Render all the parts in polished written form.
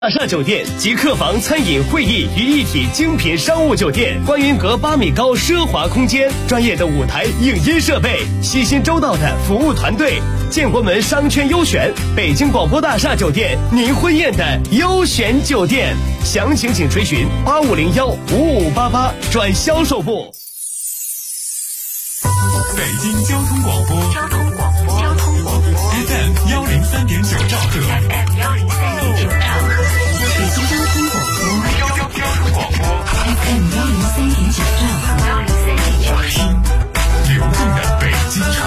大厦酒店集客房、餐饮、会议于一体精品商务酒店，观云阁8米高奢华空间，专业的舞台影音设备，细心周到的服务团队，建国门商圈优选，北京广播大厦酒店，您婚宴的优选酒店。详情请垂询85015588转销售部。 北京交通广播FM 103.9兆赫， 北京交通广播 FM 103.9兆赫， 流动的北京城。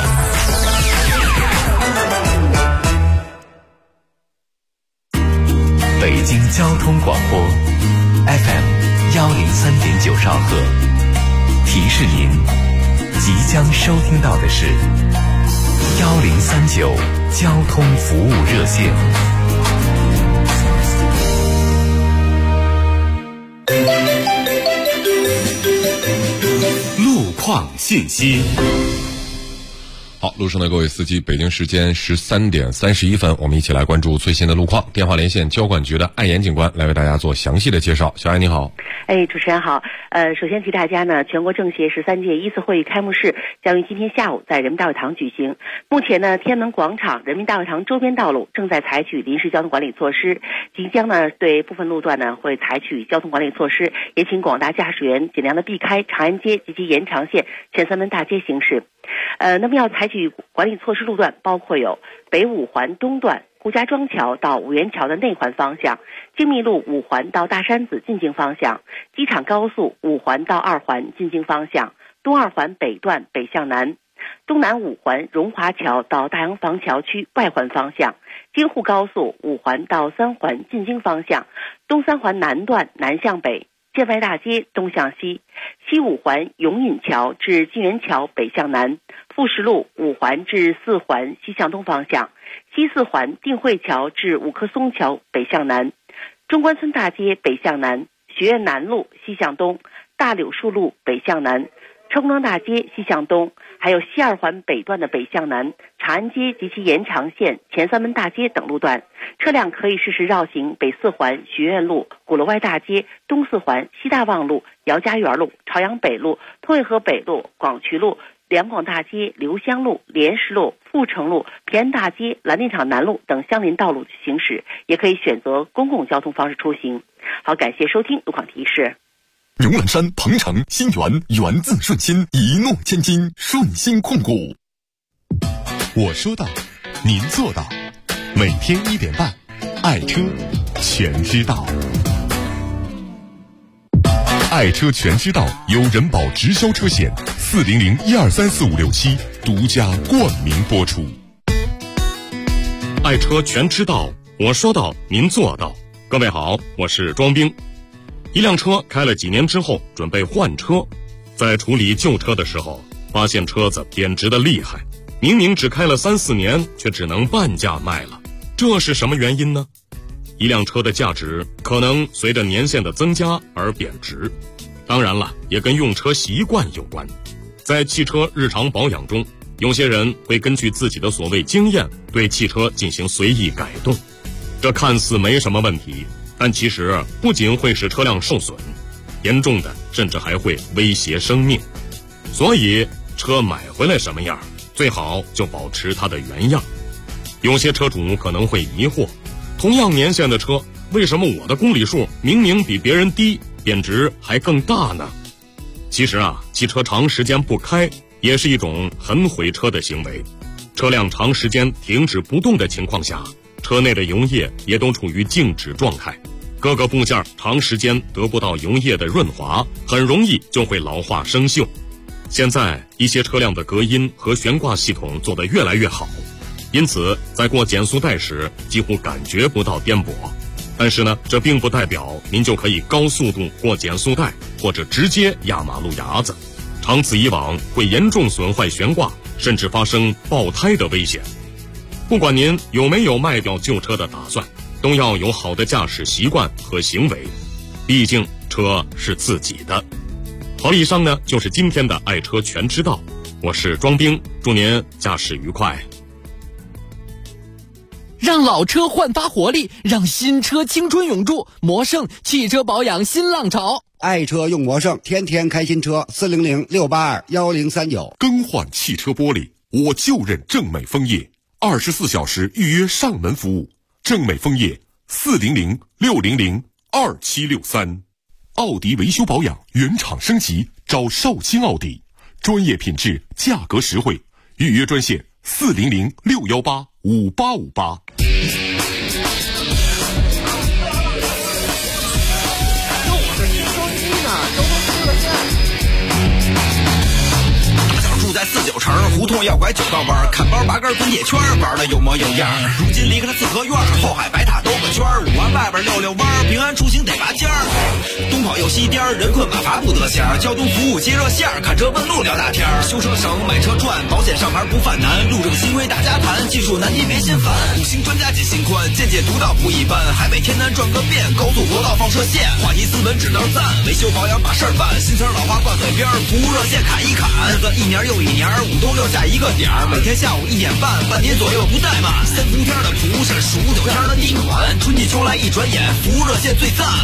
北京交通广播 FM 103.9兆赫，提示您即将收听到的是1039交通服务热线。 路况信息。 好，路上的各位司机，北京时间13点31分，我们一起来关注最新的路况。电话连线交管局的艾岩警官来为大家做详细的介绍。小艾你好。 主持人好。首先提大家呢，全国政协13届一次会议开幕式将于今天下午在人民大会堂举行。目前呢，天安门广场、人民大会堂周边道路正在采取临时交通管理措施，即将呢对部分路段呢会采取交通管理措施，也请广大驾驶员尽量的避开长安街及其延长线、前三门大街行驶。那么要采取管理措施路段包括有北五环东段顾家庄桥到五元桥的内环方向，精密路5环到大山子进京方向，机场高速5环到2环进京方向，东2环北段北向南，东南5环荣华桥到大洋房桥区外环方向，京沪高速5环到3环进京方向，东3环南段南向北，建外大街东向西，西5环永隐桥至金源桥北向南，富士路5环至4环西向东方向，西4环定慧桥至五棵松桥北向南，中关村大街北向南，学院南路西向东，大柳树路北向南，冲庄大街西向东，还有西2环北段的北向南，长安街及其延长线、前三门大街等路段，车辆可以适时绕行北4环学院路、鼓楼外大街、东4环西大望路、姚家园路、朝阳北路、通惠河北路、广渠路、两广大街、刘香路、莲石路、阜成路、平安大街、蓝电厂南路等相邻道路行驶，也可以选择公共交通方式出行。好，感谢收听路况提示。 牛栏山、鹏城、新源，源自顺心，一诺千金，顺心控股。我说到，您做到。每天1点半，爱车全知道。爱车全知道由人保直销车险400123456独家冠名播出。 爱车全知道，我说到，您做到。各位好，我是庄兵。一辆车开了几年之后，准备换车，在处理旧车的时候，发现车子贬值的厉害，明明只开了3-4年，却只能半价卖了，这是什么原因呢？一辆车的价值可能随着年限的增加而贬值，当然了，也跟用车习惯有关。在汽车日常保养中，有些人会根据自己的所谓经验，对汽车进行随意改动，这看似没什么问题，但其实不仅会使车辆受损，严重的甚至还会威胁生命。所以车买回来什么样，最好就保持它的原样。有些车主可能会疑惑，同样年限的车，为什么我的公里数明明比别人低，贬值还更大呢？其实汽车长时间不开也是一种很毁车的行为。车辆长时间停止不动的情况下，车内的油液也都处于静止状态，各个部件长时间得不到油液的润滑，很容易就会老化生锈。现在一些车辆的隔音和悬挂系统做得越来越好，因此在过减速带时几乎感觉不到颠簸。但是呢，这并不代表您就可以高速度过减速带，或者直接压马路牙子，长此以往会严重损坏悬挂，甚至发生爆胎的危险。不管您有没有卖掉旧车的打算，都要有好的驾驶习惯和行为，毕竟车是自己的。好，以上呢就是今天的爱车全知道，我是庄兵，祝您驾驶愉快。 让老车焕发活力，让新车青春永驻。魔胜汽车保养新浪潮， 爱车用魔胜，天天开新车。400-682-1039。 更换汽车玻璃，我就认正美枫叶，24小时预约上门服务。正美枫叶400-600-2763。奥迪维修保养原厂升级，找绍兴奥迪，专业品质，价格实惠。预约专线400-618-5858。 在49城胡同要拐9道弯，看包拔根滚铁圈，玩的有模有样。如今离开了四合院，后海白塔兜个圈，5环外边溜弯，平安出行得拔尖儿。东跑又西颠，人困马乏不得闲。交通服务接热线，看车问路聊大天。修车省，买车赚，保险上牌不犯难。路政新规大家谈，技术难题别心烦。5星专家解心宽，见解独到不一般。海北天南转个遍，高速国道放射线。话题斯文只能赞，维修保养把事儿办。新词老话挂嘴边，服务热线砍一砍。日子一年又一年，5都6下一个点儿，每天下午1点半，半年左右不怠慢。3伏天的蒲是数9天的地暖，春季秋来一转眼，服务热线最赞。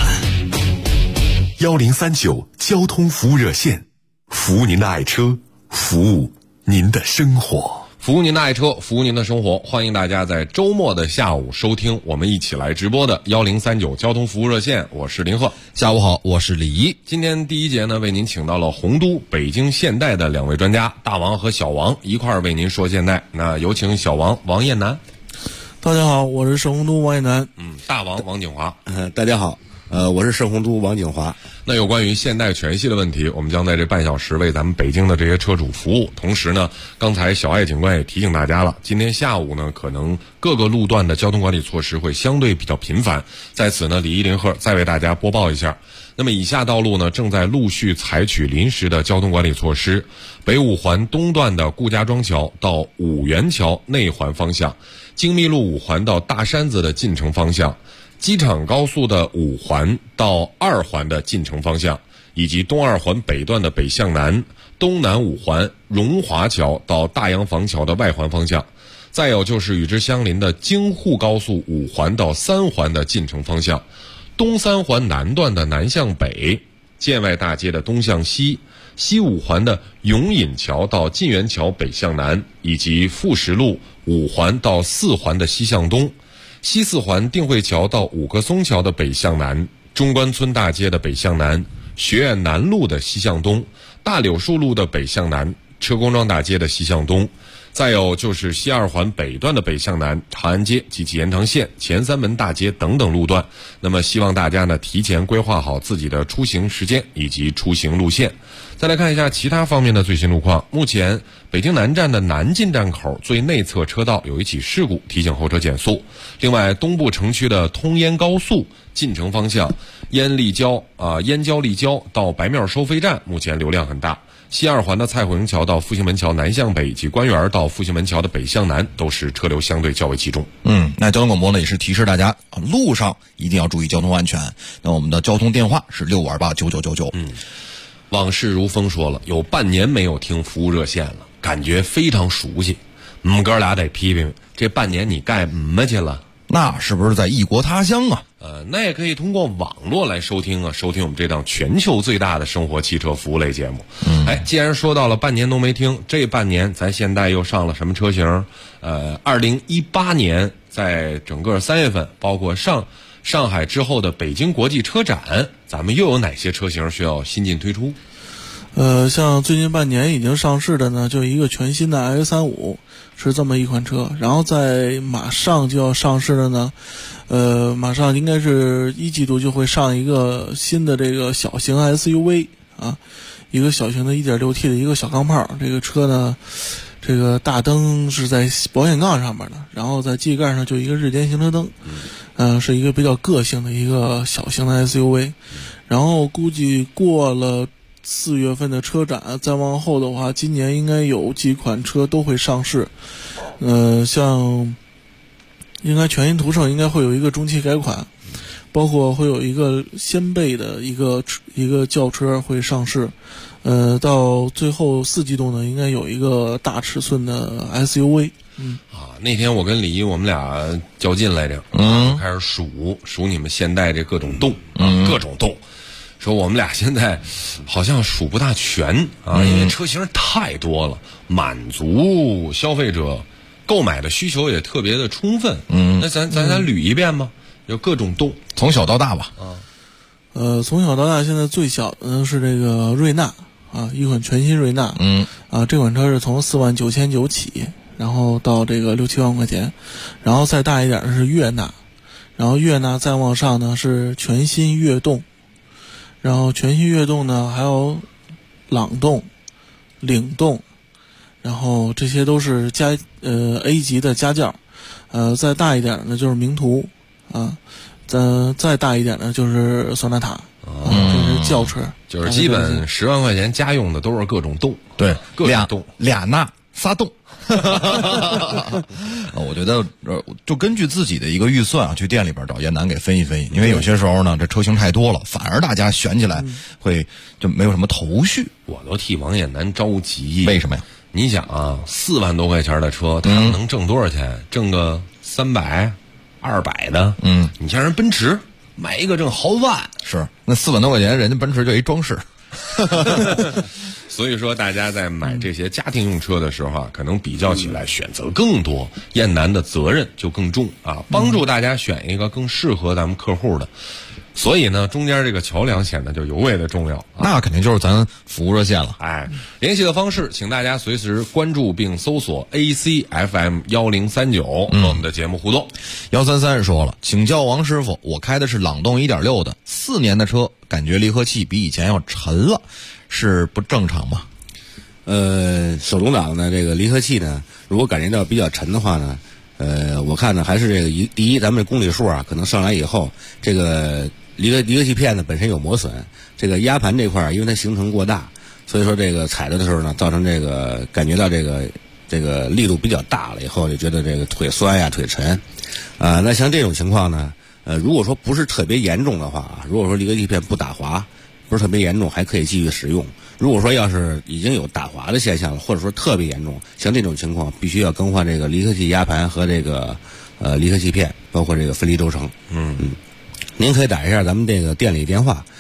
1039交通服务热线，服务您的爱车，服务您的生活。 服务您的爱车，服务您的生活。欢迎大家在周末的下午收听我们一起来直播的1039交通服务热线，我是林鹤。 下午好，我是李怡。 今天第一节呢，为您请到了洪都北京现代的2位专家，大王和小王一块儿为您说现代。那有请小王王彦南。 大家好，我是盛洪都王彦南。 大王王景华。 大家好，我是盛洪都王景华。 那有关于现代全系的问题，我们将在这半小时为咱们北京的这些车主服务。同时呢，刚才小爱警官也提醒大家了，今天下午呢，可能各个路段的交通管理措施会相对比较频繁。在此呢，李一林鹤再为大家播报一下。那么以下道路呢，正在陆续采取临时的交通管理措施。北5环东段的顾家庄桥到五元桥内环方向，京密路5环到大山子的进城方向，机场高速的5环到2环的进城方向，以及东2环北段的北向南、东南5环荣华桥到大洋房桥的外环方向。再有就是与之相邻的京沪高速5环到3环的进城方向，东3环南段的南向北、建外大街的东向西、西5环的永隐桥到晋源桥北向南，以及富石路5环到4环的西向东，西4环定慧桥到五棵松桥的北向南，中关村大街的北向南，学院南路的西向东，大柳树路的北向南，车公庄大街的西向东。再有就是西2环北段的北向南，长安街及其延长线、前3门大街等等路段。那么希望大家呢提前规划好自己的出行时间以及出行路线。再来看一下其他方面的最新路况。目前北京南站的南进站口最内侧车道有一起事故，提醒后车减速。另外东部城区的通燕高速进城方向，燕郊立交到白庙收费站目前流量很大。西2环的蔡慧营桥到复兴门桥南向北，以及官园到复兴门桥的北向南都是车流相对较为集中。 那交通广播呢也是提示大家，路上一定要注意交通安全。那我们的交通电话是65289999。 往事如风说了，有半年没有听服务热线了，感觉非常熟悉。哥俩得批评这半年你干么去了？ 那是不是在异国他乡啊？ 那也可以通过网络来收听啊，收听我们这档全球最大的生活汽车服务类节目。既然说到了半年都没听，这半年咱现代又上了什么车型？2018年在整个3月份，包括上海之后的北京国际车展，咱们又有哪些车型需要新近推出？ 像最近半年已经上市的呢，就一个全新的 X35 是这么一款车，然后在马上就要上市的呢，马上应该是1季度就会上一个新的这个小型 SUV 啊，一个小型的 1.6T 的一个小钢炮。这个车呢，这个大灯是在保险杠上面的，然后在机盖上就一个日间行车灯，是一个比较个性的一个小型的 SUV。然后估计过了4月份的车展，再往后的话，今年应该有几款车都会上市。像应该全新途胜应该会有一个中期改款，包括会有一个掀背的一个轿车会上市。到最后4季度呢，应该有一个大尺寸的 SUV。 那天我跟李一我们俩较劲来着，开始数你们现代这各种洞，各种洞。说我们俩现在好像数不大全啊，因为车型太多了，满足消费者购买的需求也特别的充分。那咱捋一遍吧，有各种洞， 从小到大吧。 从小到大，现在最小的是这个瑞纳啊，一款全新瑞纳。这款车是从49900起，然后到这个6、7万块钱，然后再大一点的是悦纳，然后悦纳再往上呢是全新悦动。然后全新悦动呢，还有朗动、领动，然后这些都是A 级的家轿。再大一点呢就是名图啊，再大一点呢就是索纳塔，这是轿车， 就是基本10万块钱家用的都是各种动， 对， 各种动， 俩纳仨动。我觉得就根据自己的一个预算啊，去店里边找燕南给分析分析，因为有些时候呢，这车型太多了，反而大家选起来会就没有什么头绪。 我都替王燕南着急。 为什么呀？ 你想啊，4万多块钱的车，他们能挣多少钱？挣个300、200的。你像人奔驰买一个挣好几万， 是那4万多块钱，人家奔驰就一装饰。 所以说，大家在买这些家庭用车的时候啊，可能比较起来选择更多，燕南的责任就更重啊，帮助大家选一个更适合咱们客户的。所以呢，中间这个桥梁显得就尤为的重要。 那肯定就是咱服务热线了。 联系的方式，请大家随时关注并搜索 ACFM1039，和我们的节目互动。 133说了，请教王师傅，我开的是朗动1.6的4年的车，感觉离合器比以前要沉了，是不正常吗？ 手动挡的这个离合器呢，如果感觉到比较沉的话呢，我看呢还是这个第一，咱们这公里数啊，可能上来以后，这个离合器片呢本身有磨损，这个压盘这块儿因为它行程过大，所以说这个踩着的时候呢，造成这个感觉到这个力度比较大了以后，就觉得这个腿酸呀、腿沉，那像这种情况呢，如果说不是特别严重的话啊，如果说离合器片不打滑，不是特别严重，还可以继续使用。如果说要是已经有打滑的现象了，或者说特别严重，像这种情况，必须要更换这个离合器压盘和这个离合器片，包括这个分离轴承。您可以打一下咱们这个店里电话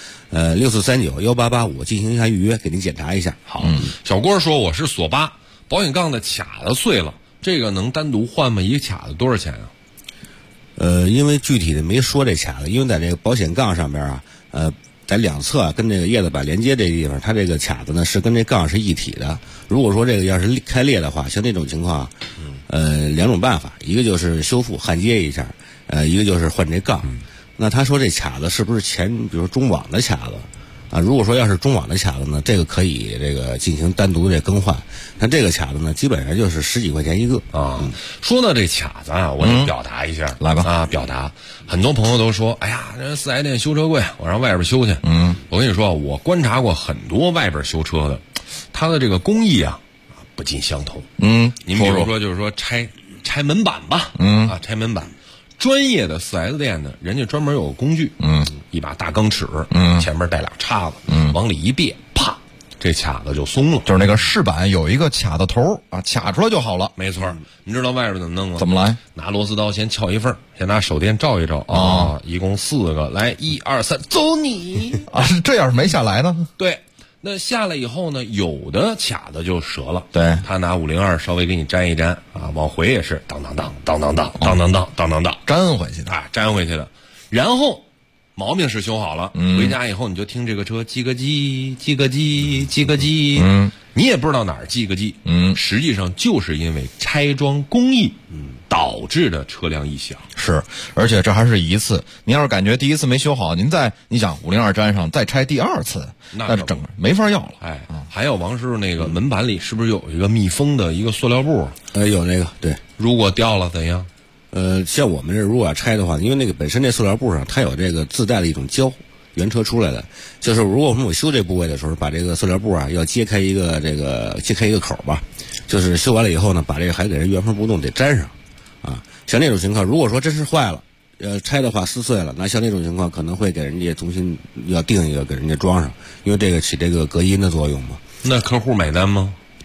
，6439-1885进行一下预约，给您检查一下。 好，小郭说我是锁8，保险杠的卡子碎了，这个能单独换吗？一个卡子多少钱啊？ 因为具体的没说这卡子，因为在这个保险杠上边啊，在两侧跟这个叶子板连接这地方，它这个卡子呢是跟这杠是一体的。如果说这个要是开裂的话，像这种情况，两种办法，一个就是修复焊接一下，一个就是换这杠。那他说这卡子是不是比如说中网的卡子啊？如果说要是中网的卡子呢，这个可以这个进行单独的更换。那这个卡子呢，基本上就是10几块钱一个啊。说到这卡子啊，我得表达一下， 来吧啊，表达。很多朋友都说，哎呀，这4S店修车贵，我让外边修去。我跟你说，我观察过很多外边修车的，他的这个工艺啊，不尽相同。您比如说，就是说拆门板吧，拆门板。专业的4S店呢，人家专门有个工具，一把大钢尺，前面带俩叉子，往里一别，啪，这卡子就松了。 就是那个饰板有一个卡的头啊，卡出来就好了。 没错，你知道外边怎么弄吗？ 怎么来？ 拿螺丝刀先撬一缝，先拿手电照一照啊，一共4个，来1、2、3，走你啊！这要是没下来呢？ 对。那下来以后呢，有的卡子就折了， 对， 他拿502稍微给你粘一粘啊，往回也是当当当当当当当当当当当当粘回去的啊，粘回去的。然后毛病是修好了，回家以后你就听这个车叽个叽叽个叽叽个叽，你也不知道哪儿叽个叽，实际上就是因为拆装工艺，导致的车辆异响。 是，而且这还是一次。您要是感觉第一次没修好，你想502粘上再拆第2次，那就整个没法要了。 哎，还有王师傅那个门板里是不是有一个密封的一个塑料布？ 有那个，对。 如果掉了怎样？ 像我们这如果要拆的话，因为那个本身这塑料布上它有这个自带的一种胶，原车出来的，就是如果我修这部位的时候，把这个塑料布啊要揭开一个口吧，就是修完了以后呢，把这个还给人原封不动得粘上，啊，像这种情况，如果说真是坏了，拆的话撕碎了，那像这种情况可能会给人家重新要订一个给人家装上，因为这个起这个隔音的作用嘛。 那客户买单吗？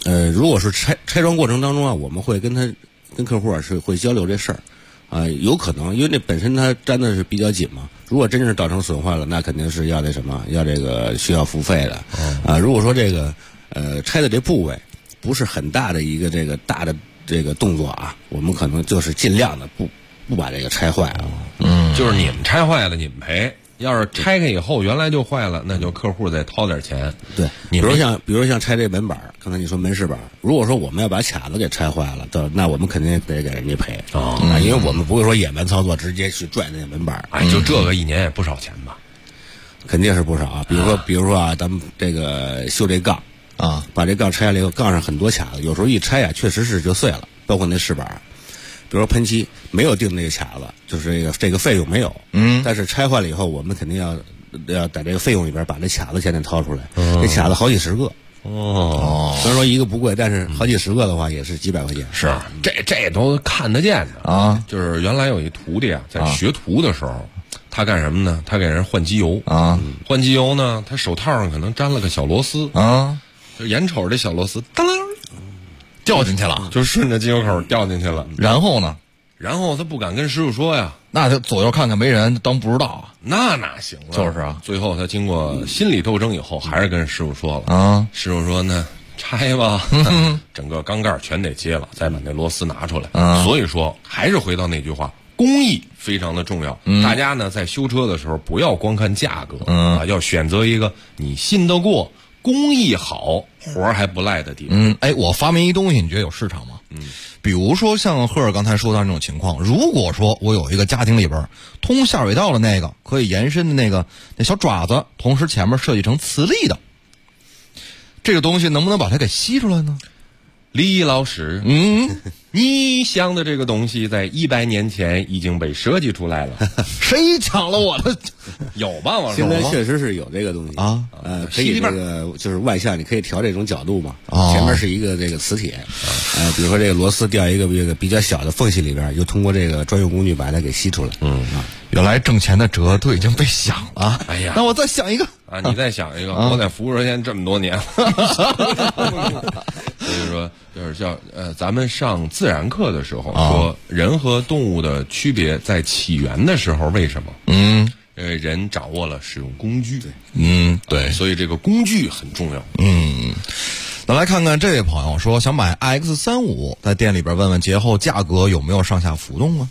如果是拆装过程当中啊，我们会跟客户啊是会交流这事儿。有可能，因为那本身它粘的是比较紧嘛。如果真是造成损坏了，那肯定是要那什么，要这个需要付费的。如果说这个拆的这部位不是很大的一个这个大的这个动作啊，我们可能就是尽量的不把这个拆坏啊。 就是你们拆坏了你们赔，要是拆开以后原来就坏了，那就客户再掏点钱。 对，比如像拆这门板，刚才你说门饰板，如果说我们要把卡子给拆坏了，那我们肯定得给人家赔因为我们不会说野蛮操作，直接去拽那门板。 就这个一年也不少钱吧？ 肯定是不少啊。比如说啊，咱们这个修这杠啊，把这杠拆下来以后，杠上很多卡子，有时候一拆啊，确实是就碎了，包括那饰板。比如说喷漆没有钉那个卡子，就是这个费用没有，但是拆坏了以后，我们肯定要在这个费用里边把这卡子钱得掏出来，这卡子好几十个。虽然说一个不贵，但是好几十个的话也是几百块钱。 是，这都看得见的啊。就是原来有一徒弟啊，在学徒的时候，他干什么呢？他给人换机油啊，换机油呢，他手套上可能粘了个小螺丝啊，就眼瞅着这小螺丝当掉进去了， 就顺着机油口掉进去了。 然后呢？ 然后他不敢跟师傅说呀， 那就左右看看没人，当不知道啊。 那哪行啊？ 就是啊。 最后他经过心理斗争以后，还是跟师傅说了啊。师傅说呢，拆吧，整个缸盖全得接了，再把那螺丝拿出来。所以说，还是回到那句话，工艺非常的重要。大家呢在修车的时候，不要光看价格要选择一个你信得过、工艺好、活儿还不赖的地方。 我发明一东西，你觉得有市场吗？比如说像赫尔刚才说到这种情况，如果说我有一个家庭里边通下水道的那个可以延伸的那小爪子，同时前面设计成磁力的，这个东西能不能把它给吸出来呢？ 李老师，你想的这个东西在100年前已经被设计出来了。 谁抢了我的？ 有吧？王现在确实是有这个东西啊，可以这个就是外向，你可以调这种角度嘛。前面是一个这个磁铁，比如说这个螺丝掉一个比较小的缝隙里边，就通过这个专用工具把它给吸出来。 原来挣钱的辙都已经被想了。 哎呀， 那我再想一个啊，你再想一个。我在服务热线这么多年了，所以说就是叫咱们上自然课的时候说，人和动物的区别在起源的时候，为什么？人掌握了使用工具。 对， 所以这个工具很重要。 那来看看这位朋友说，想买 iX35，在店里边问问节后价格有没有上下浮动啊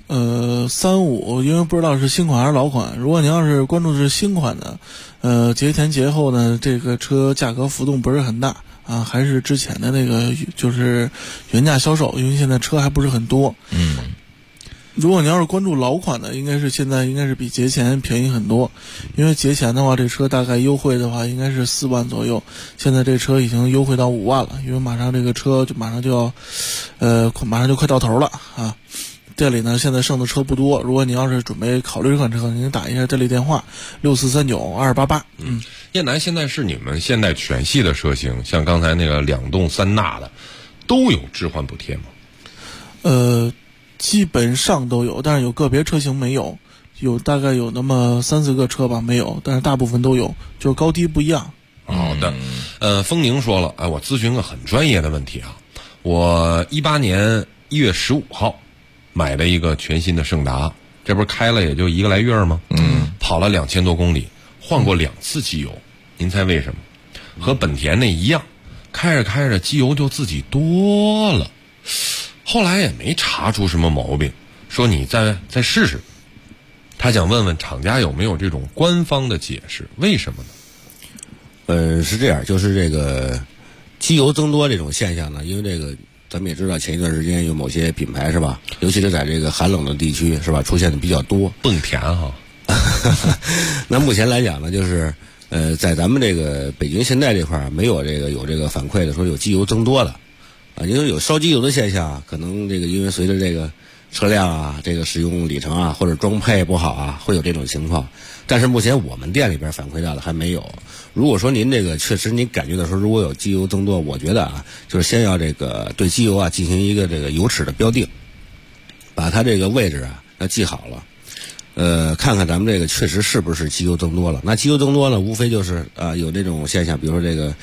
？35，因为不知道是新款还是老款。如果您要是关注的是新款的，节前节后呢，这个车价格浮动不是很大啊，还是之前的那个就是原价销售，因为现在车还不是很多。如果你要是关注老款的，现在应该是比节前便宜很多，因为节前的话，这车大概优惠的话应该是4万左右，现在这车已经优惠到5万了，因为马上这个车就马上就快到头了啊。店里呢现在剩的车不多，如果你要是准备考虑这款车，您打一下这类电话64392288。 燕南，现在是你们现代全系的车型，像刚才那个2动3纳的，都有置换补贴吗？ 基本上都有，但是有个别车型没有，大概有那么3-4个车吧没有，但是大部分都有，就是高低不一样。 好的，风宁说了，我咨询个很专业的问题啊，我18年1月15号买了一个全新的胜达，这不是开了也就1个来月吗？跑了2000多公里，换过2次机油，您猜为什么？和本田那一样，开着开着机油就自己多了。后来也没查出什么毛病，说你再试试。他想问问厂家有没有这种官方的解释，为什么呢？是这样，就是这个机油增多这种现象呢，因为这个咱们也知道，前一段时间有某些品牌是吧，尤其是在这个寒冷的地区是吧，出现的比较多。 本田哈。 那目前来讲呢，就是在咱们这个北京现代这块没有这个反馈的说有机油增多的。因为有烧机油的现象，可能这个因为随着这个车辆啊，这个使用里程啊，或者装配不好啊，会有这种情况。但是目前我们店里边反馈到的还没有。如果说您这个确实您感觉到说如果有机油增多，我觉得啊，就是先要这个对机油啊进行一个这个油尺的标定，把它这个位置啊要记好了。看看咱们这个确实是不是机油增多了。那机油增多了，无非就是有这种现象，比如说这个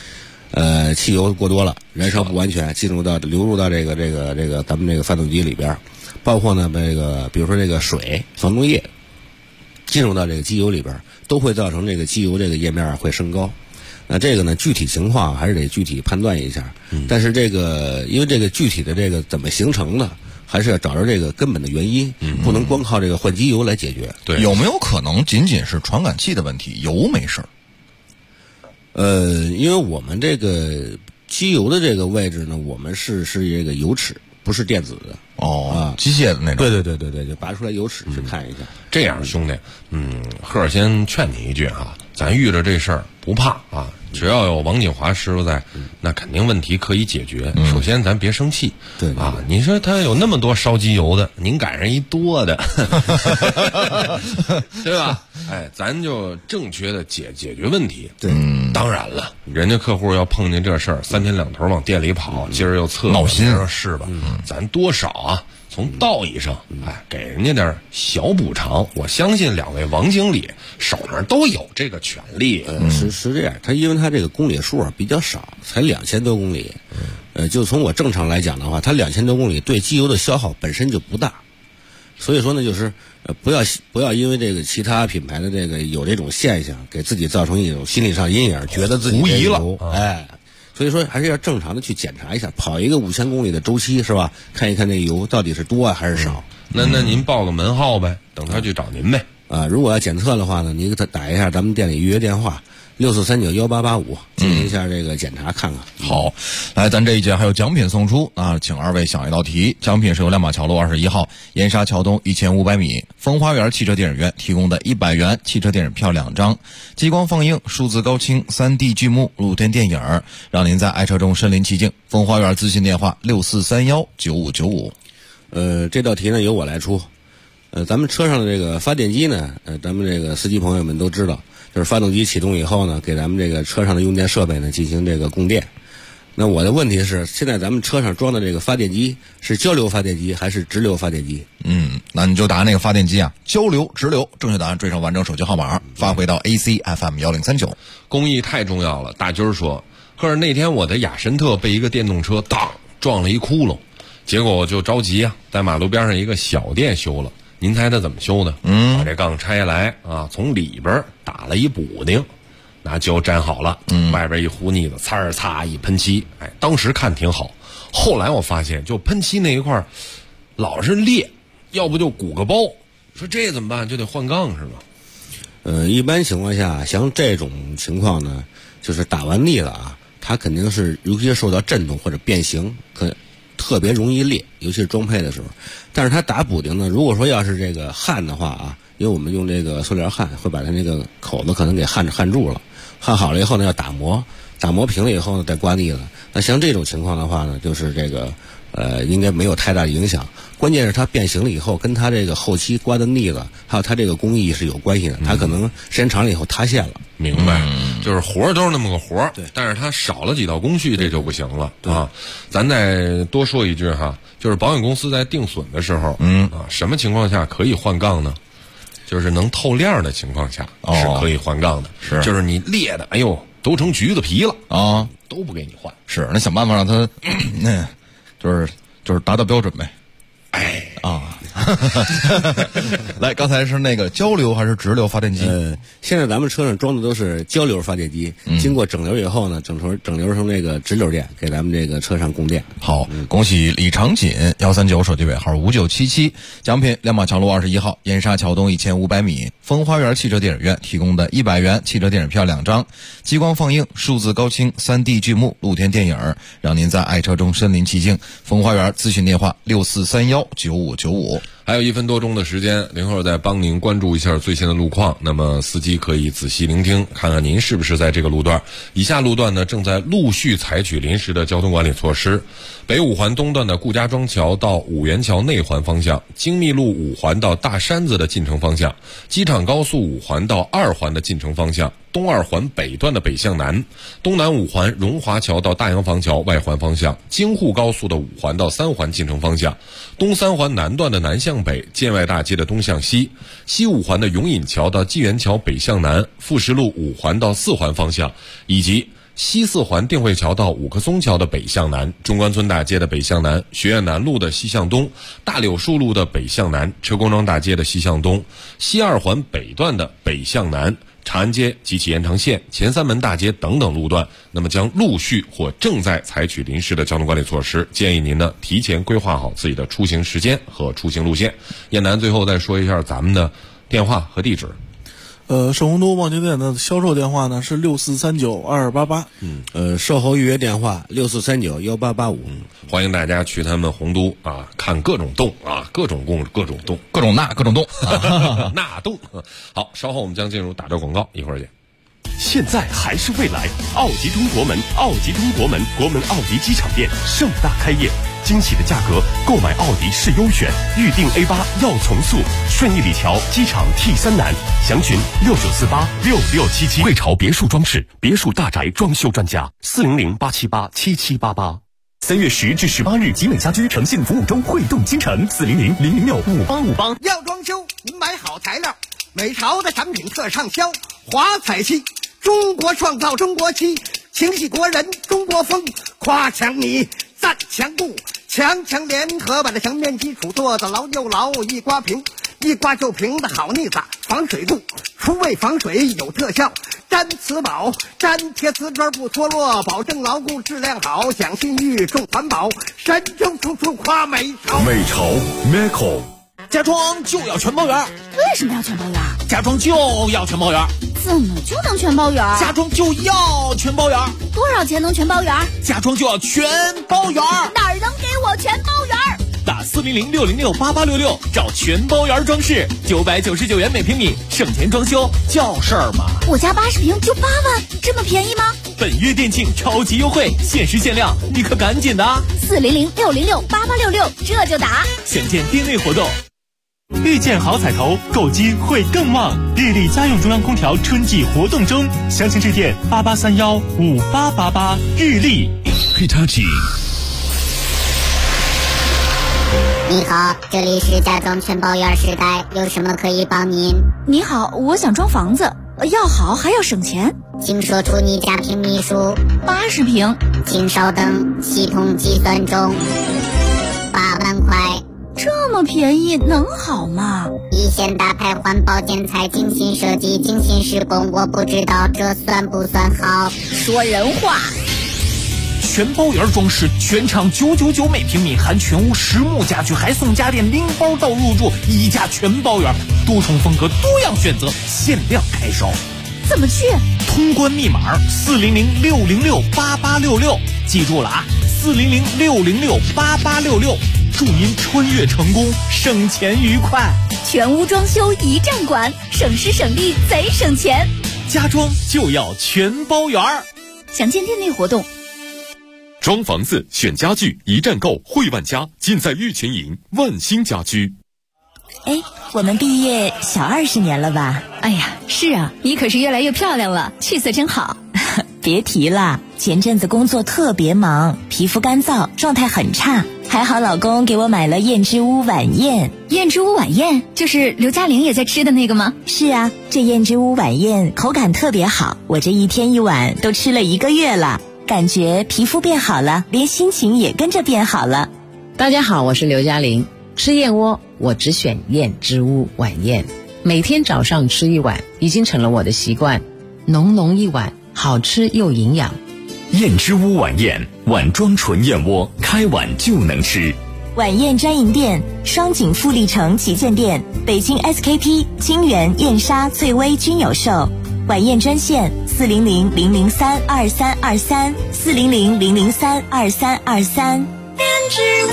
汽油过多了，燃烧不完全，流入到这个咱们这个发动机里边，包括呢比如说这个水、防冻液进入到这个机油里边，都会造成这个机油这个液面会升高。那这个呢，具体情况还是得具体判断一下。但是因为这个具体的这个怎么形成的，还是要找着这个根本的原因，不能光靠这个换机油来解决。 对，有没有可能仅仅是传感器的问题，油没事儿？ 因为我们这个机油的这个位置呢，我们是这个油尺，不是电子的。 机械的那种。 对，就拔出来油尺去看一下。 这样，兄弟，赫尔先劝你一句哈，咱遇着这事儿不怕啊，只要有王景华师傅在，那肯定问题可以解决。首先咱别生气， 对啊，你说他有那么多烧机油的，您赶上一多的，对吧？哎，咱就正确的解决问题。 对， 当然了，人家客户要碰见这事儿，三天两头往店里跑，今儿又测闹心是吧？咱多少啊，从道义上，给人家点小补偿。我相信两位王经理手上都有这个权利。 是这样，因为他这个公里数比较少，才2000多公里。就从我正常来讲的话，他2000多公里对机油的消耗本身就不大。所以说呢，就是不要因为这个其他品牌的这个有这种现象，给自己造成一种心理上阴影，觉得自己狐疑了。 所以说还是要正常的去检查一下，跑一个5000公里的周期是吧？看一看这油到底是多还是少。 那您报个门号呗，等他去找您呗。 如果要检测的话呢，你给他打一下咱们店里预约电话64391885，进行一下这个检查看看。 好，来，咱这一节还有奖品送出啊，请二位想一道题。奖品是由亮马桥路21号盐沙桥东1500米风花园汽车电影院提供的100元汽车电影票2张，激光放映、数字高清、3D 剧目、露天电影，让您在爱车中身临其境。风花园咨询电话64319595。 这道题呢由我来出。咱们车上的这个发电机呢，咱们这个司机朋友们都知道，就是发动机启动以后呢，给咱们这个车上的用电设备呢进行这个供电。那我的问题是，现在咱们车上装的这个发电机是交流发电机还是直流发电机？ 那你就答那个发电机啊，交流、直流。正确答案缀上完整手机号码，发回到 ACFM1039。 公益太重要了。大军儿说，可是那天我的雅神特被一个电动车当撞了一窟窿，结果我就着急啊，在马路边上一个小店修了。您猜他怎么修的？把这杠拆下来啊，从里边打了一补丁，拿胶粘好了，外边一糊腻子，擦一喷漆，当时看挺好。后来我发现，就喷漆那一块老是裂，要不就鼓个包。说这怎么办？就得换杠是吧？ 一般情况下，像这种情况呢，就是打完腻了啊，它肯定是尤其是受到震动或者变形，特别容易裂，尤其是装配的时候。但是它打补丁呢，如果说要是这个焊的话啊，因为我们用这个塑料焊，会把它那个口子可能给焊住了。焊好了以后呢，要打磨平了以后呢，再刮腻子。那像这种情况的话呢，就是这个应该没有太大的影响。关键是它变形了以后，跟它这个后期刮的腻子，还有它这个工艺是有关系的。它可能时间长了以后塌陷了。 明白，就是活儿都是那么个活儿，但是它少了几道工序，这就不行了啊。咱再多说一句哈，就是保险公司在定损的时候，什么情况下可以换杠呢？就是能透亮的情况下是可以换杠的，就是你裂的，哎呦，都成橘子皮了啊，都不给你换。 是，那想办法让它，就是达到标准呗。来，刚才是那个交流还是直流发电机？ 现在咱们车上装的都是交流发电机，经过整流以后呢，整流成这个直流电，给咱们这个车上供电。 好，恭喜李长锦139手机尾号5977，奖品亮马桥路21号盐沙桥东1500米风花园汽车电影院提供的100元汽车电影票2张，激光放映、数字高清、3D 剧目、露天电影，让您在爱车中身临其境。风花园咨询电话64319595。 还有1分多钟的时间，林后再帮您关注一下最新的路况。那么司机可以仔细聆听，看看您是不是在这个路段。以下路段呢，正在陆续采取临时的交通管理措施。北五环东段的顾家庄桥到五元桥内环方向，精密路五环到大山子的进城方向，机场高速五环到2环的进城方向，东2环北段的北向南，东南5环荣华桥到大洋坊桥外环方向，京沪高速的5环到3环进城方向，东3环南段的南向北，建外大街的东向西，西5环的永隐桥到纪元桥北向南，富石路5环到4环方向，以及西四环定慧桥到五棵松桥的北向南，中关村大街的北向南，学院南路的西向东，大柳树路的北向南，车公庄大街的西向东，西二环北段的北向南，长安街及其延长线、前三门大街等等路段，那么将陆续或正在采取临时的交通管理措施。建议您呢提前规划好自己的出行时间和出行路线。燕南最后再说一下咱们的电话和地址。 盛虹都忘情店的销售电话呢是64392288， 售后预约电话64391885。 欢迎大家去他们洪都啊，看各种洞啊，各种洞， 各种洞纳洞。好，稍后我们将进入打招广告，一会儿见。 现在还是未来，奥迪中国门奥迪机场店盛大开业，惊喜的价格，购买奥迪是优选，预定 A8 要从速，顺义里桥机场 T3南，详询69486677。汇潮别墅装饰，别墅大宅装修专家，400-878-7788。3月10至18日，集美家居诚信服务周汇动京城，400-006-5858。 要装修，您买好材料，美潮的产品特畅销，华彩漆，中国创造中国漆，情系国人中国风，夸强你赞强固，强联合把这墙面基础做得牢又牢，一刮平一刮就平的好腻子，防水度除味防水有特效，粘瓷宝粘贴瓷砖不脱落，保证牢固质量好，讲信誉重环保，神州处处夸美潮。 美潮 Meco 家装就要全包圆。 为什么要全包圆？ 家装就要全包圆。 怎么就能全包圆？ 家装就要全包圆。 多少钱能全包圆？ 家装就要全包圆。 哪儿能给我全包圆？ 打400-606-8866找全包圆装饰，999元每平米，省钱装修叫事儿吗？ 我家80平就8万，这么便宜吗？ 本月店庆超级优惠，限时限量，你可赶紧的 ！400-606-8866这就打。 详见店内活动。 遇见好彩头，购金会更旺。日立家用中央空调春季活动中，详情致电88315888。日立 Hitachi。 你好，这里是家装全包圆时代，有什么可以帮您？ 你好，我想装房子，要好还要省钱， 请说出你家平米数。 80平。 请稍等，系统计算中。8万块。 这么便宜能好吗？ 一线大牌环保建材，精心设计，精心施工，我不知道这算不算好。 说人话。 全包圆装饰，全场999每平米，含全屋实木家具，还送家电拎包到入住，1价全包圆，多重风格，多样选择，限量开烧。 怎么去？ 通关密码400-606-8866，记住了啊，400-606-8866，祝您穿越成功，省钱愉快。 全屋装修一站管，省时省力贼省钱。 家装就要全包圆。 详见店内活动。 装房子选家具一站购，汇万家，尽在玉泉营万兴家居。 哎，我们毕业小20年了吧？ 哎呀，是啊，你可是越来越漂亮了，气色真好。 别提了，前阵子工作特别忙，皮肤干燥，状态很差。还好老公给我买了燕之屋晚宴。 燕之屋晚宴就是刘嘉玲也在吃的那个吗？ 是啊，这燕之屋晚宴口感特别好，我这一天一碗都吃了1个月了，感觉皮肤变好了，连心情也跟着变好了。 大家好，我是刘嘉玲。吃燕窝我只选燕之屋晚宴，每天早上吃1碗已经成了我的习惯，浓浓一碗，好吃又营养。 燕之屋晚宴，碗装纯燕窝，开碗就能吃。 晚宴专营店：双井富力城旗舰店、北京 SKP、金源、燕莎、翠微均有售。晚宴专线400-003-2323 400-003-2323。 燕之屋。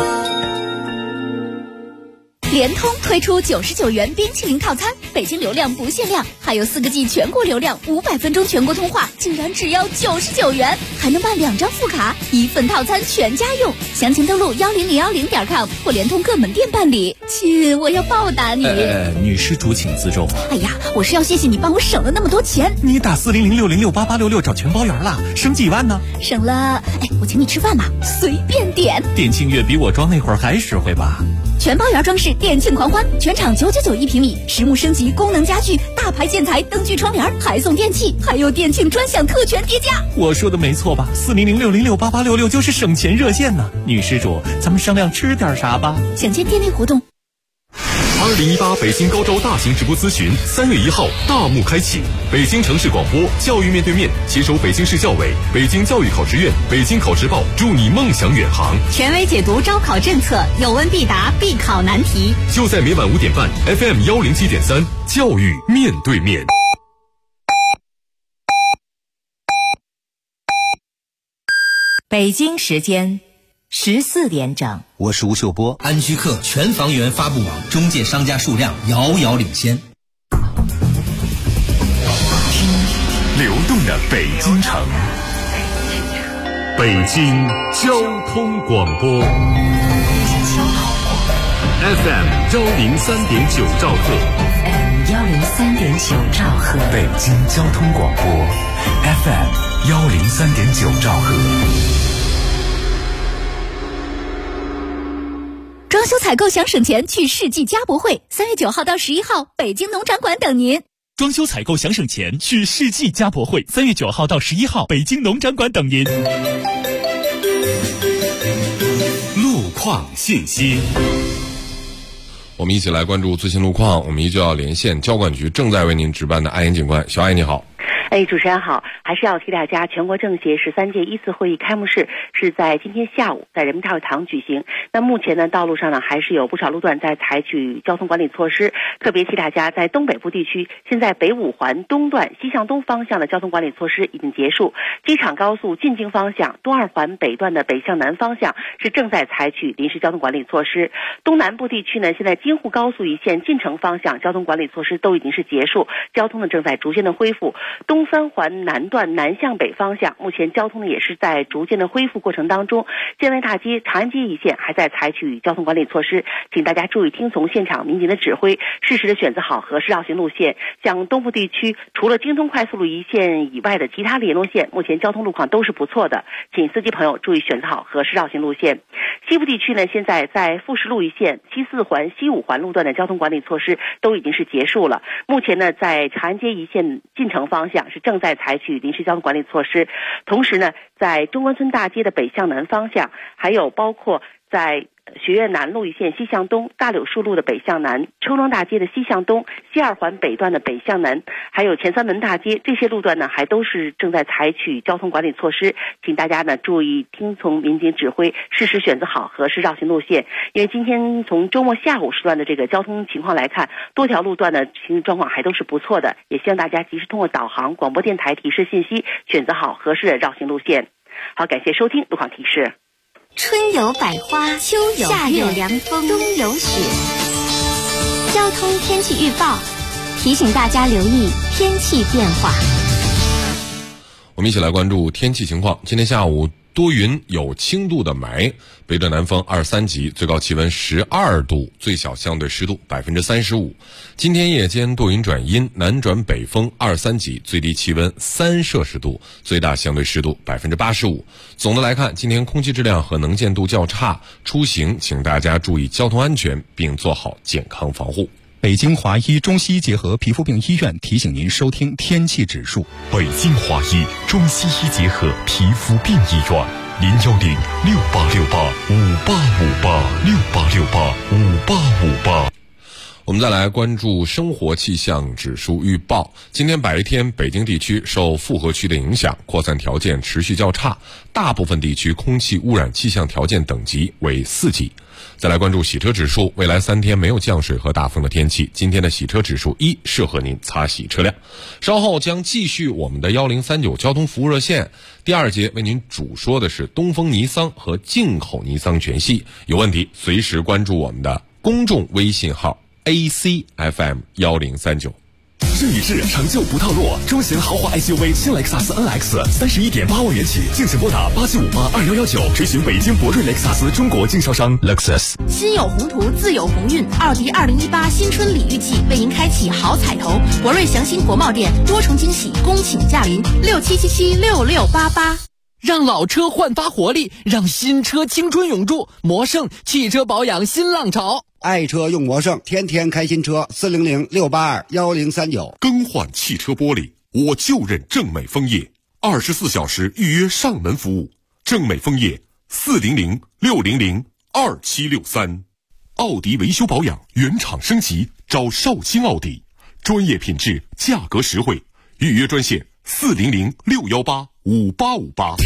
联通推出99元冰淇淋套餐，北京流量不限量，还有4个 G 全国流量，500分钟全国通话，竟然只要99元，还能办2张副卡，1份套餐全家用。详情登录10010.com 或联通各门店办理。亲，我要报答你。 女施主请自重。 哎呀，我是要谢谢你帮我省了那么多钱。 你打400-606-8866找全包圆了，省几万呢？ 省了，我请你吃饭吧，随便点。 店庆月比我装那会儿还实惠吧？ 全包圆装饰店庆狂欢，全场999一平米，实木升级功能家具，大牌建材灯具窗帘，还送电器，还有店庆专享特权叠加。 我说的没错吧？4006068866就是省钱热线呢。女施主，咱们商量吃点啥吧？ 享签店内活动。 2018北京高招大型直播咨询3月1号大幕开启，北京城市广播教育面对面携手北京市教委、北京教育考试院、北京考试报，助你梦想远航。 权威解读招考政策，有问必答，必考难题。 就在每晚5点半 FM 107.3，教育面对面。 北京时间14点整， 我是吴秀波。安居客全房源发布网中介商家数量遥遥领先。 听流动的北京城，北京交通广播 FM 103.9兆赫 103.9兆赫， 北京交通广播 FM 103.9兆赫。 装修采购想省钱，去世纪家博会，3月9号到11号，北京农展馆等您。 装修采购想省钱，去世纪家博会，3月9号到11号，北京农展馆等您。 路况信息， 我们一起来关注最新路况。我们依旧要连线交管局正在为您值班的爱言警官，小爱你好。 主持人好，还是要提大家，全国政协13届1次会议开幕式是在今天下午在人民大会堂举行。那目前呢，道路上呢还是有不少路段在采取交通管理措施，特别提大家，在东北部地区，现在北五环东段西向东方向的交通管理措施已经结束，机场高速进京方向东二环北段的北向南方向是正在采取临时交通管理措施。东南部地区呢，现在京沪高速一线进城方向交通管理措施都已经是结束，交通呢正在逐渐的恢复。东三环南段南向北方向，目前交通呢也是在逐渐的恢复过程当中。建外大街、长安街一线还在采取交通管理措施，请大家注意听从现场民警的指挥，适时的选择好合适绕行路线。像东部地区，除了京通快速路一线以外的其他联络线，目前交通路况都是不错的，请司机朋友注意选择好合适绕行路线。西部地区呢，现在在富士路一线、西四环、西五环路段的交通管理措施都已经是结束了。目前呢，在长安街一线进城方向是正在采取临时交通管理措施，同时呢，在中关村大街的北向南方向，还有包括在学院南路一线西向东、大柳树路的北向南、秋庄大街的西向东、西二环北段的北向南，还有前三门大街，这些路段呢还都是正在采取交通管理措施，请大家呢注意听从民警指挥，适时选择好合适绕行路线。因为今天从周末下午时段的这个交通情况来看，多条路段的行驶状况还都是不错的，也希望大家及时通过导航、广播电台提示信息，选择好合适的绕行路线。好，感谢收听路况提示。 春有百花，秋有夏有凉风，冬有雪。交通天气预报提醒大家留意天气变化。 我们一起来关注天气情况。今天下午多云，有轻度的霾，北转南风2-3级，最高气温12度，最小相对湿度35%。今天夜间多云转阴，南转北风2-3级，最低气温3摄氏度，最大相对湿度85%。总的来看，今天空气质量和能见度较差，出行请大家注意交通安全，并做好健康防护。 北京华医中西医结合皮肤病医院提醒您收听天气指数。 北京华医中西医结合皮肤病医院，0106868586868685858。 我们再来关注生活气象指数预报。今天白天北京地区受复合区的影响，扩散条件持续较差，大部分地区空气污染气象条件等级为4级。再来关注洗车指数，未来3天没有降水和大风的天气，今天的洗车指数1，适合您擦洗车辆。稍后将继续我们的1039交通服务热线，第2节为您主说的是东风尼桑和进口尼桑全系，有问题随时关注我们的公众微信号ACFM 1039。 试一试，成就不套路。中型豪华 SUV 新雷克萨斯 NX 31.8万元起，敬请拨打87582119，垂询北京博瑞雷克萨斯中国经销商 Lexus。 心有宏图，自有鸿运。奥迪2018新春礼遇季为您开启好彩头，博瑞祥鑫国贸店多重惊喜，恭请驾临，67776688。 让老车焕发活力，让新车青春永驻。魔胜汽车保养新浪潮， 爱车用魔胜，天天开新车。400-682-1039。 更换汽车玻璃，我就认正美枫叶，24小时预约上门服务。正美枫叶400-600-2763。奥迪维修保养原厂升级，找绍兴奥迪，专业品质，价格实惠。预约专线400-618-5858。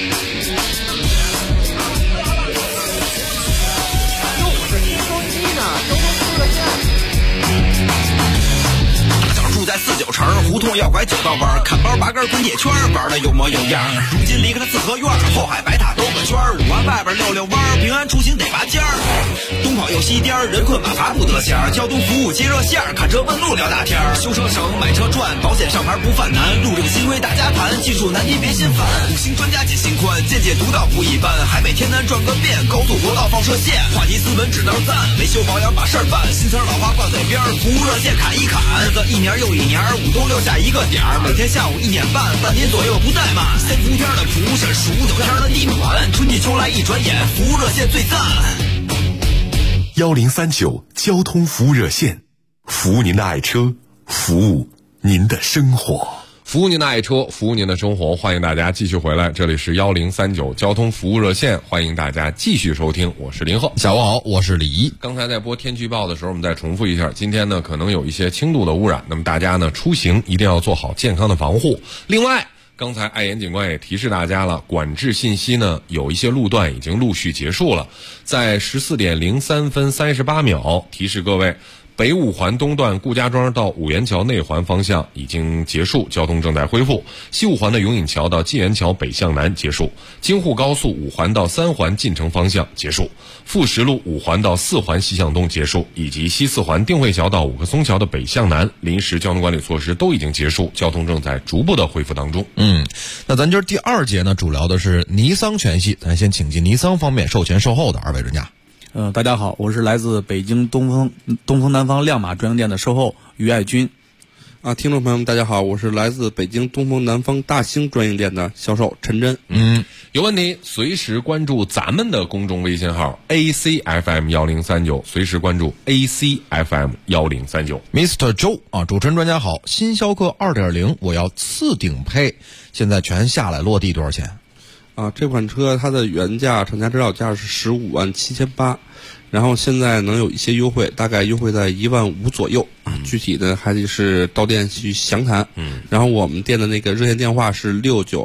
住在49城胡同要拐9道弯，看包拔根滚铁圈，玩的有模有样。如今离开了四合院，后海白塔兜个圈，5环外边溜弯，平安出行得拔尖儿。东跑又西颠，人困马乏不得闲。交通服务接热线，看车问路聊大天。修车省，买车赚，保险上牌不犯难。路这个新规大家谈，技术难题别心烦。5星专家解心宽，见解独到不一般。海北天南转个遍，高速国道放射线。话题斯文指道赞，维修保养把事儿办。新词老话挂嘴边，服务热线侃一侃。日子一年又一年，5都6下一个点儿，每天下午1点半，半年左右不怠慢。3伏天的蒲是数9天的地暖，春季秋来一转眼，服务热线最赞。 1039交通服务热线，服务您的爱车，服务您的生活。 服务您的爱车，服务您的生活，欢迎大家继续回来，这里是1039交通服务热线，欢迎大家继续收听，我是林鹤。 下午好，我是李怡。 刚才在播天气预报的时候，我们再重复一下，今天呢可能有一些轻度的污染，那么大家呢出行一定要做好健康的防护。另外，刚才艾岩警官也提示大家了，管制信息呢有一些路段已经陆续结束了，在14点03分38秒提示各位，北5环东段顾家庄到五元桥内环方向已经结束，交通正在恢复。西5环的永隐桥到纪元桥北向南结束。京沪高速5环到3环进城方向结束。富石路5环到4环西向东结束，以及西4环定慧桥到5棵松桥的北向南临时交通管理措施都已经结束，交通正在逐步的恢复当中。 那咱今儿第2节呢，主聊的是尼桑全系，咱先请进尼桑方面售前售后的2位专家。 大家好，我是来自北京东风南方亮马专营店的售后于爱军。 听众朋友们，大家好，我是来自北京东风南方大兴专营店的销售陈真。 有问题随时关注咱们的公众微信号 ACFM1039，随时关注 ACFM1039。 Mr. Joe 主持人专家好，新逍客 2.0 我要次顶配，现在全下来落地多少钱？ 这款车它的原价厂家指导价是15.78万，然后现在能有一些优惠，大概优惠在1.5万左右。具体的还得是到店去详谈。然后我们店的那个热线电话是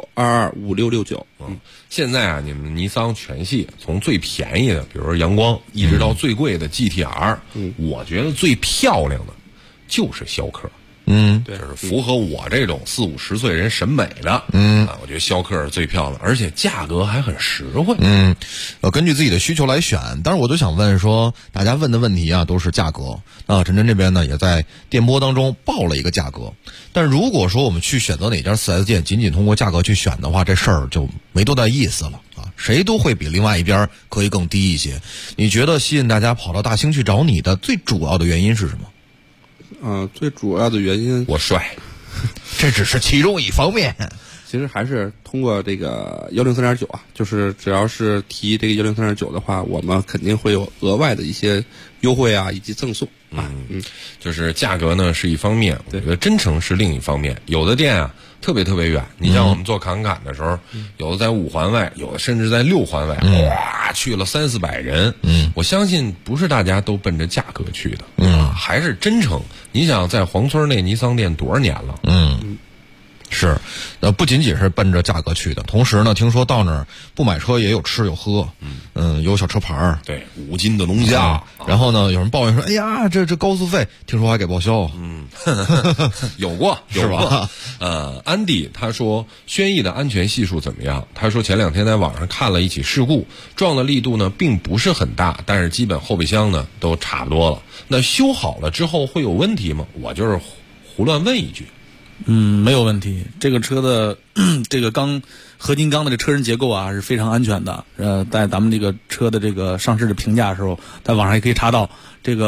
69225669。 现在啊，你们尼桑全系从最便宜的，比如说阳光，一直到最贵的 GTR，我觉得最漂亮的就是逍客。 对， 就是符合我这种40、50岁人审美的。我觉得逍客是最漂亮，而且价格还很实惠。 根据自己的需求来选。但是我就想问说，大家问的问题啊，都是价格。陈真这边呢，也在电波当中报了一个价格。但如果说我们去选择哪家 4S 店，仅仅通过价格去选的话，这事儿就没多大意思了啊。谁都会比另外一边可以更低一些。你觉得吸引大家跑到大兴去找你的最主要的原因是什么？ 最主要的原因， 我帅， 这只是其中一方面。 其实还是通过这个103.9啊，就是只要是提这个103.9的话，我们肯定会有额外的一些优惠啊，以及赠送啊。 就是价格呢是一方面，我觉得真诚是另一方面。有的店啊特别远，你像我们做侃侃的时候，有的在5环外，有的甚至在6环外，哇，去了300-400人。我相信不是大家都奔着价格去的，还是真诚。你想在黄村那尼桑店多少年了？ 是，不仅仅是奔着价格去的，同时呢，听说到那儿不买车也有吃有喝，有小车牌儿， 对，5金的农家。 然后呢，有人抱怨说：“哎呀，这高速费，听说还给报销。” 有过是吧？ 安迪他说轩逸的安全系数怎么样？他说前2天在网上看了一起事故，撞的力度呢并不是很大，但是基本后备箱呢都差不多了。那修好了之后会有问题吗？我就是胡乱问一句。 没有问题。这个车的这个合金钢的这车身结构啊是非常安全的。在咱们这个车的这个上市的评价的时候，在网上也可以查到，这个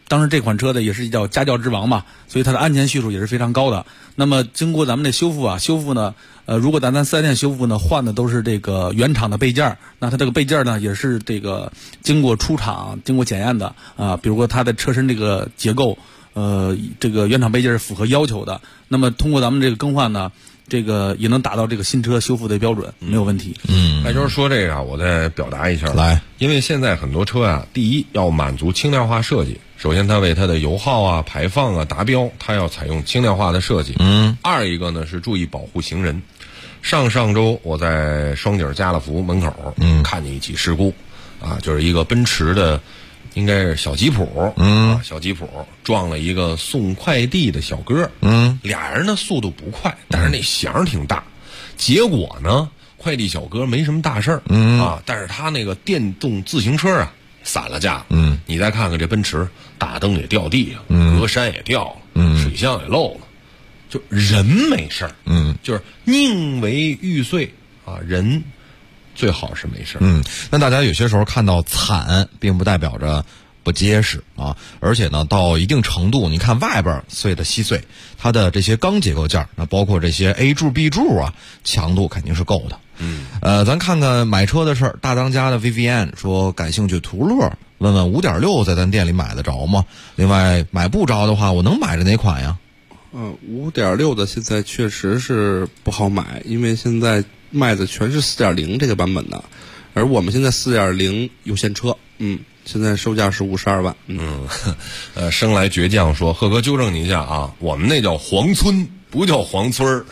当时这款车的也是叫家轿之王嘛，所以它的安全系数也是非常高的。那么经过咱们的修复呢，如果咱4S店修复呢，换的都是这个原厂的备件，那它这个备件呢也是这个经过出厂经过检验的啊，比如说它的车身这个结构，这个原厂备件是符合要求的。那么通过咱们这个更换呢，这个也能达到这个新车修复的标准，没有问题。 那就是说这个我再表达一下来， 因为现在很多车啊，第一要满足轻量化设计，首先它为它的油耗啊、排放啊达标，它要采用轻量化的设计。二一个呢是注意保护行人。上周我在双井家乐福门口，看见一起事故，啊，就是一个奔驰的。应该是小吉普，小吉普撞了一个送快递的小哥，俩人呢速度不快，但是那响挺大，结果呢，快递小哥没什么大事儿，啊，但是他那个电动自行车啊散了架，你再看看这奔驰，大灯也掉地上，格栅也掉了，水箱也漏了，就人没事儿，就是宁为玉碎啊，人。最好是没事。 那大家有些时候看到惨，并不代表着不结实啊，而且呢，到一定程度，你看外边碎的稀碎，它的这些钢结构件，那包括这些 A 柱、B 柱啊，强度肯定是够的。咱看看买车的事儿，大当家的 VVN 说感兴趣途乐，问问5.6在咱店里买得着吗？另外买不着的话，我能买着哪款呀 ？5.6的现在确实是不好买，因为现在卖的全是4.0这个版本的，而我们现在4.0有现车，现在售价是52万。 生来倔强说，贺哥纠正你一下啊，我们那叫黄村，不叫黄村儿，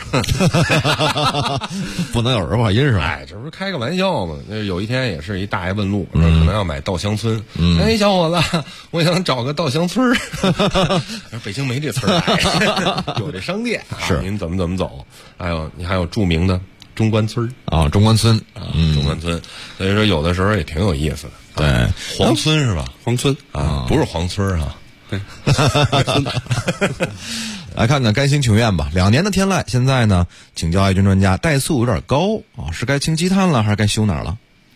不能有儿化音是吧？ 哎，这不是开个玩笑吗？那有一天也是一大爷问路，说可能要买稻香村。哎，小伙子，我想找个稻香村儿。北京没这村儿，有这商店，是您怎么走？还有你还有著名的中关村啊，中关村中关村，所以说有的时候也挺有意思的。 对， 黄村是吧？ 黄村啊，不是黄村哈。 对。 来看看甘心情愿吧，2年的天籁，现在呢，请教爱军专家，怠速有点高啊，是该清积碳了，还是该修哪儿了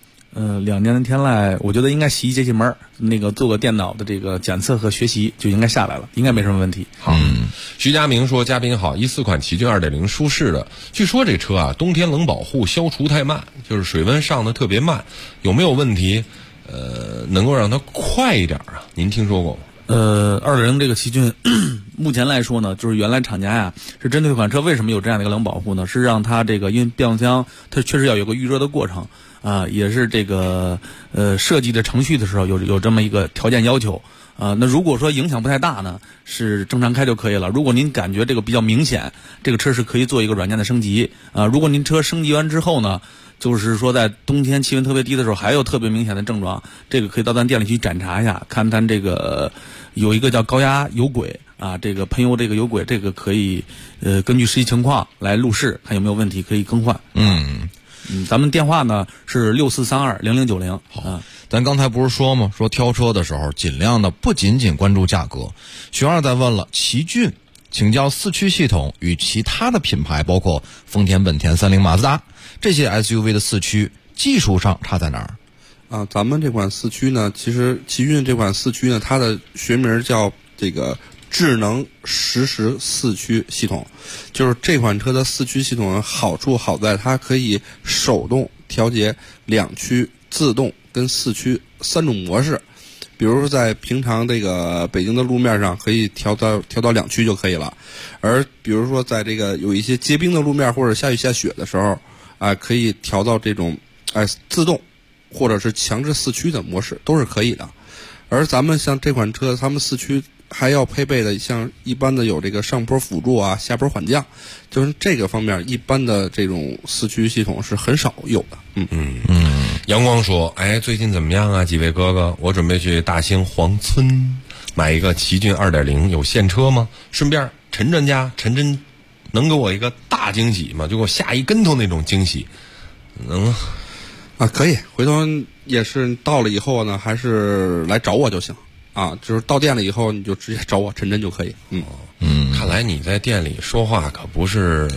？2年的天籁，我觉得应该洗一节气门，那个做个电脑的这个检测和学习就应该下来了，应该没什么问题。 好，徐佳明说，嘉宾好，14款奇骏2.0舒适的，据说这车啊，冬天冷保护消除太慢，就是水温上的特别慢，有没有问题？能够让它快一点啊？您听说过吗 ？2.0这个奇骏，目前来说呢，就是原来厂家呀是针对这款车为什么有这样的一个冷保护呢？是让它这个因为变速箱它确实要有个预热的过程啊，也是这个设计的程序的时候有这么一个条件要求啊。那如果说影响不太大呢，是正常开就可以了。如果您感觉这个比较明显，这个车是可以做一个软件的升级啊。如果您车升级完之后呢，就是说在冬天气温特别低的时候还有特别明显的症状，这个可以到咱店里去检查一下，看咱这个有一个叫高压油轨啊，这个喷油这个油轨，这个可以根据实际情况来路试，看有没有问题可以更换。咱们电话呢是64320090。 好，咱刚才不是说吗？说挑车的时候尽量的不仅仅关注价格。徐二再问了，奇骏请教四驱系统与其他的品牌，包括丰田、本田、三菱、马自达这些 SUV 的四驱技术上差在哪儿？ 啊，咱们这款四驱呢，其实奇骏这款四驱呢，它的学名叫这个智能实时四驱系统，就是这款车的四驱系统好处好在它可以手动调节2驱、自动跟四驱3种模式。比如说在平常这个北京的路面上可以调到2驱就可以了，而比如说在这个有一些结冰的路面或者下雨下雪的时候可以调到这种自动或者是强制四驱的模式都是可以的。而咱们像这款车，咱们四驱还要配备的像一般的有这个上坡辅助啊、下坡缓降，就是这个方面一般的这种四驱系统是很少有的。 阳光说，哎，最近怎么样啊？几位哥哥，我准备去大兴黄村买一个奇骏2.0，有现车吗？顺便陈专家，陈真能给我一个大惊喜吗？就给我下一跟头那种惊喜，能吗？ 可以，回头也是到了以后呢，还是来找我就行啊。就是到店了以后，你就直接找我陈真就可以。 看来你在店里说话可不是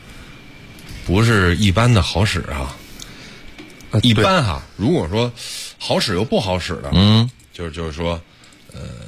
一般的好使啊。一般哈，如果说好使又不好使的，就是说，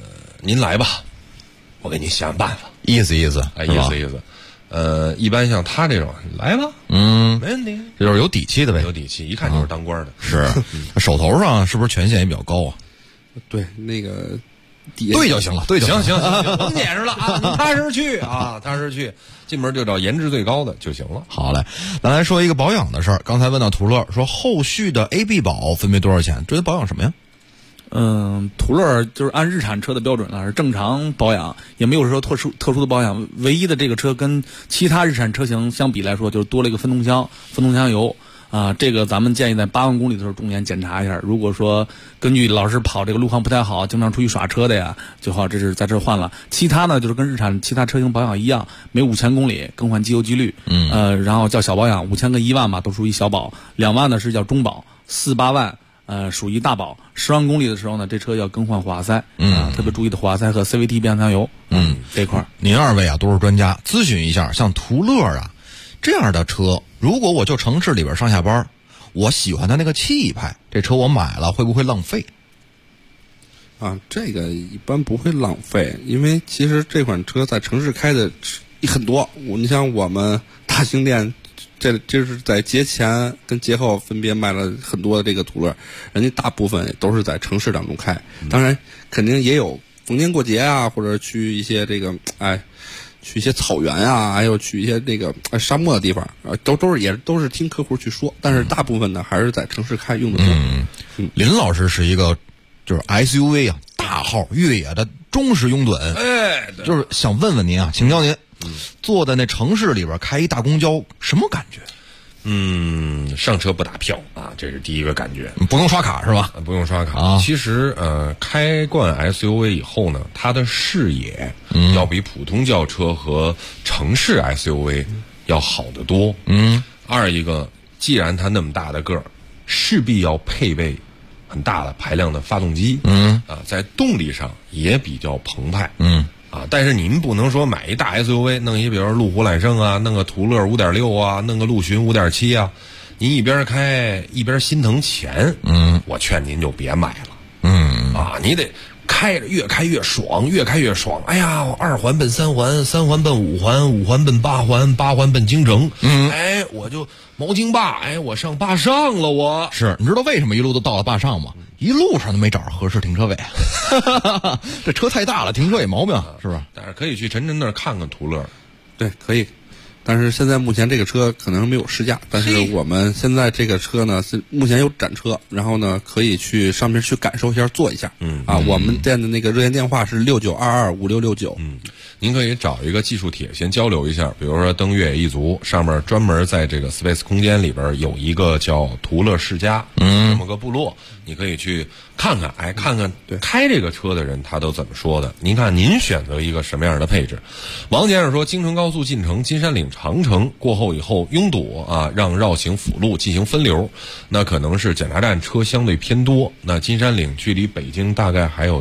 您来吧，我给您想想办法。 意思， 意思。一般像他这种，来吧，没问题， 这就是有底气的呗， 有底气，一看就是当官的。 是，手头上是不是权限也比较高啊？ 对，那个对就行了，对就行， 甭解释了啊，你踏实去啊，踏实去，进门就找颜值最高的就行了。 好嘞，咱来说一个保养的事儿。刚才问到途乐，说后续的 AB 保分别多少钱？这保养什么呀？ 途乐就是按日产车的标准是正常保养，也没有说特殊的保养。唯一的这个车跟其他日产车型相比来说，就是多了一个分动箱油啊。这个咱们建议在8万公里的时候重点检查一下。如果说根据老是跑这个路况不太好，经常出去耍车的呀，最好这是在这换了。其他呢就是跟日产其他车型保养一样，每5000公里更换机油机滤，然后叫小保养，5000跟1万嘛都属于小保，2万呢是叫中保，4、8万。属于大保。10万公里的时候呢，这车要更换火花塞，特别注意的火花塞和 CVT 变速箱油，这块儿。 您二位啊都是专家，咨询一下，像途乐啊这样的车，如果我就城市里边上下班，我喜欢它那个气派，这车我买了会不会浪费？ 啊，这个一般不会浪费，因为其实这款车在城市开的很多。你像我们大型店。这是在节前跟节后分别卖了很多的这个途乐，人家大部分都是在城市当中开，当然肯定也有逢年过节啊，或者去一些这个去一些草原啊，还有去一些这个沙漠的地方都是听客户去说，但是大部分呢还是在城市开用的多。 林老师是一个就是 SUV 啊大号越野的忠实拥趸，就是想问问您啊，请教您。坐在那城市里边开一大公交什么感觉？ 上车不打票啊，这是第一个感觉。 不用刷卡是吧？ 不用刷卡。其实开惯 SUV 以后呢，它的视野要比普通轿车和城市 SUV 要好得多。二一个，既然它那么大的个儿，势必要配备很大的排量的发动机。在动力上也比较澎湃。但是您不能说买一大 SUV， 弄一比如路虎揽胜啊，弄个途乐 5.6 啊，弄个陆巡 5.7 啊，您一边开一边心疼钱，我劝您就别买了。你得开着越开越爽，越开越爽。哎呀，2环奔3环，3环奔5环，5环奔8环，8环奔京城。我就毛京坝，我上坝上了。我是你知道为什么一路都到了坝上吗？一路上都没找着合适停车位，这车太大了，停车有毛病，是吧？ 但是可以去陈真那儿看看途乐， 对，可以。但是现在目前这个车可能没有试驾，但是我们现在这个车呢是目前有展车，然后呢可以去上面去感受一下，坐一下。我们店的那个热线电话是69225669。 您可以找一个技术帖先交流一下，比如说登越野一族上面专门在这个 Space 空间里边有一个叫途乐世家这么个部落，你可以去看看，看看开这个车的人他都怎么说的。您看您选择一个什么样的配置。王先生说，京承高速进城金山岭长城过后以后拥堵啊，让绕行辅路进行分流，那可能是检查站车相对偏多。那金山岭距离北京大概还有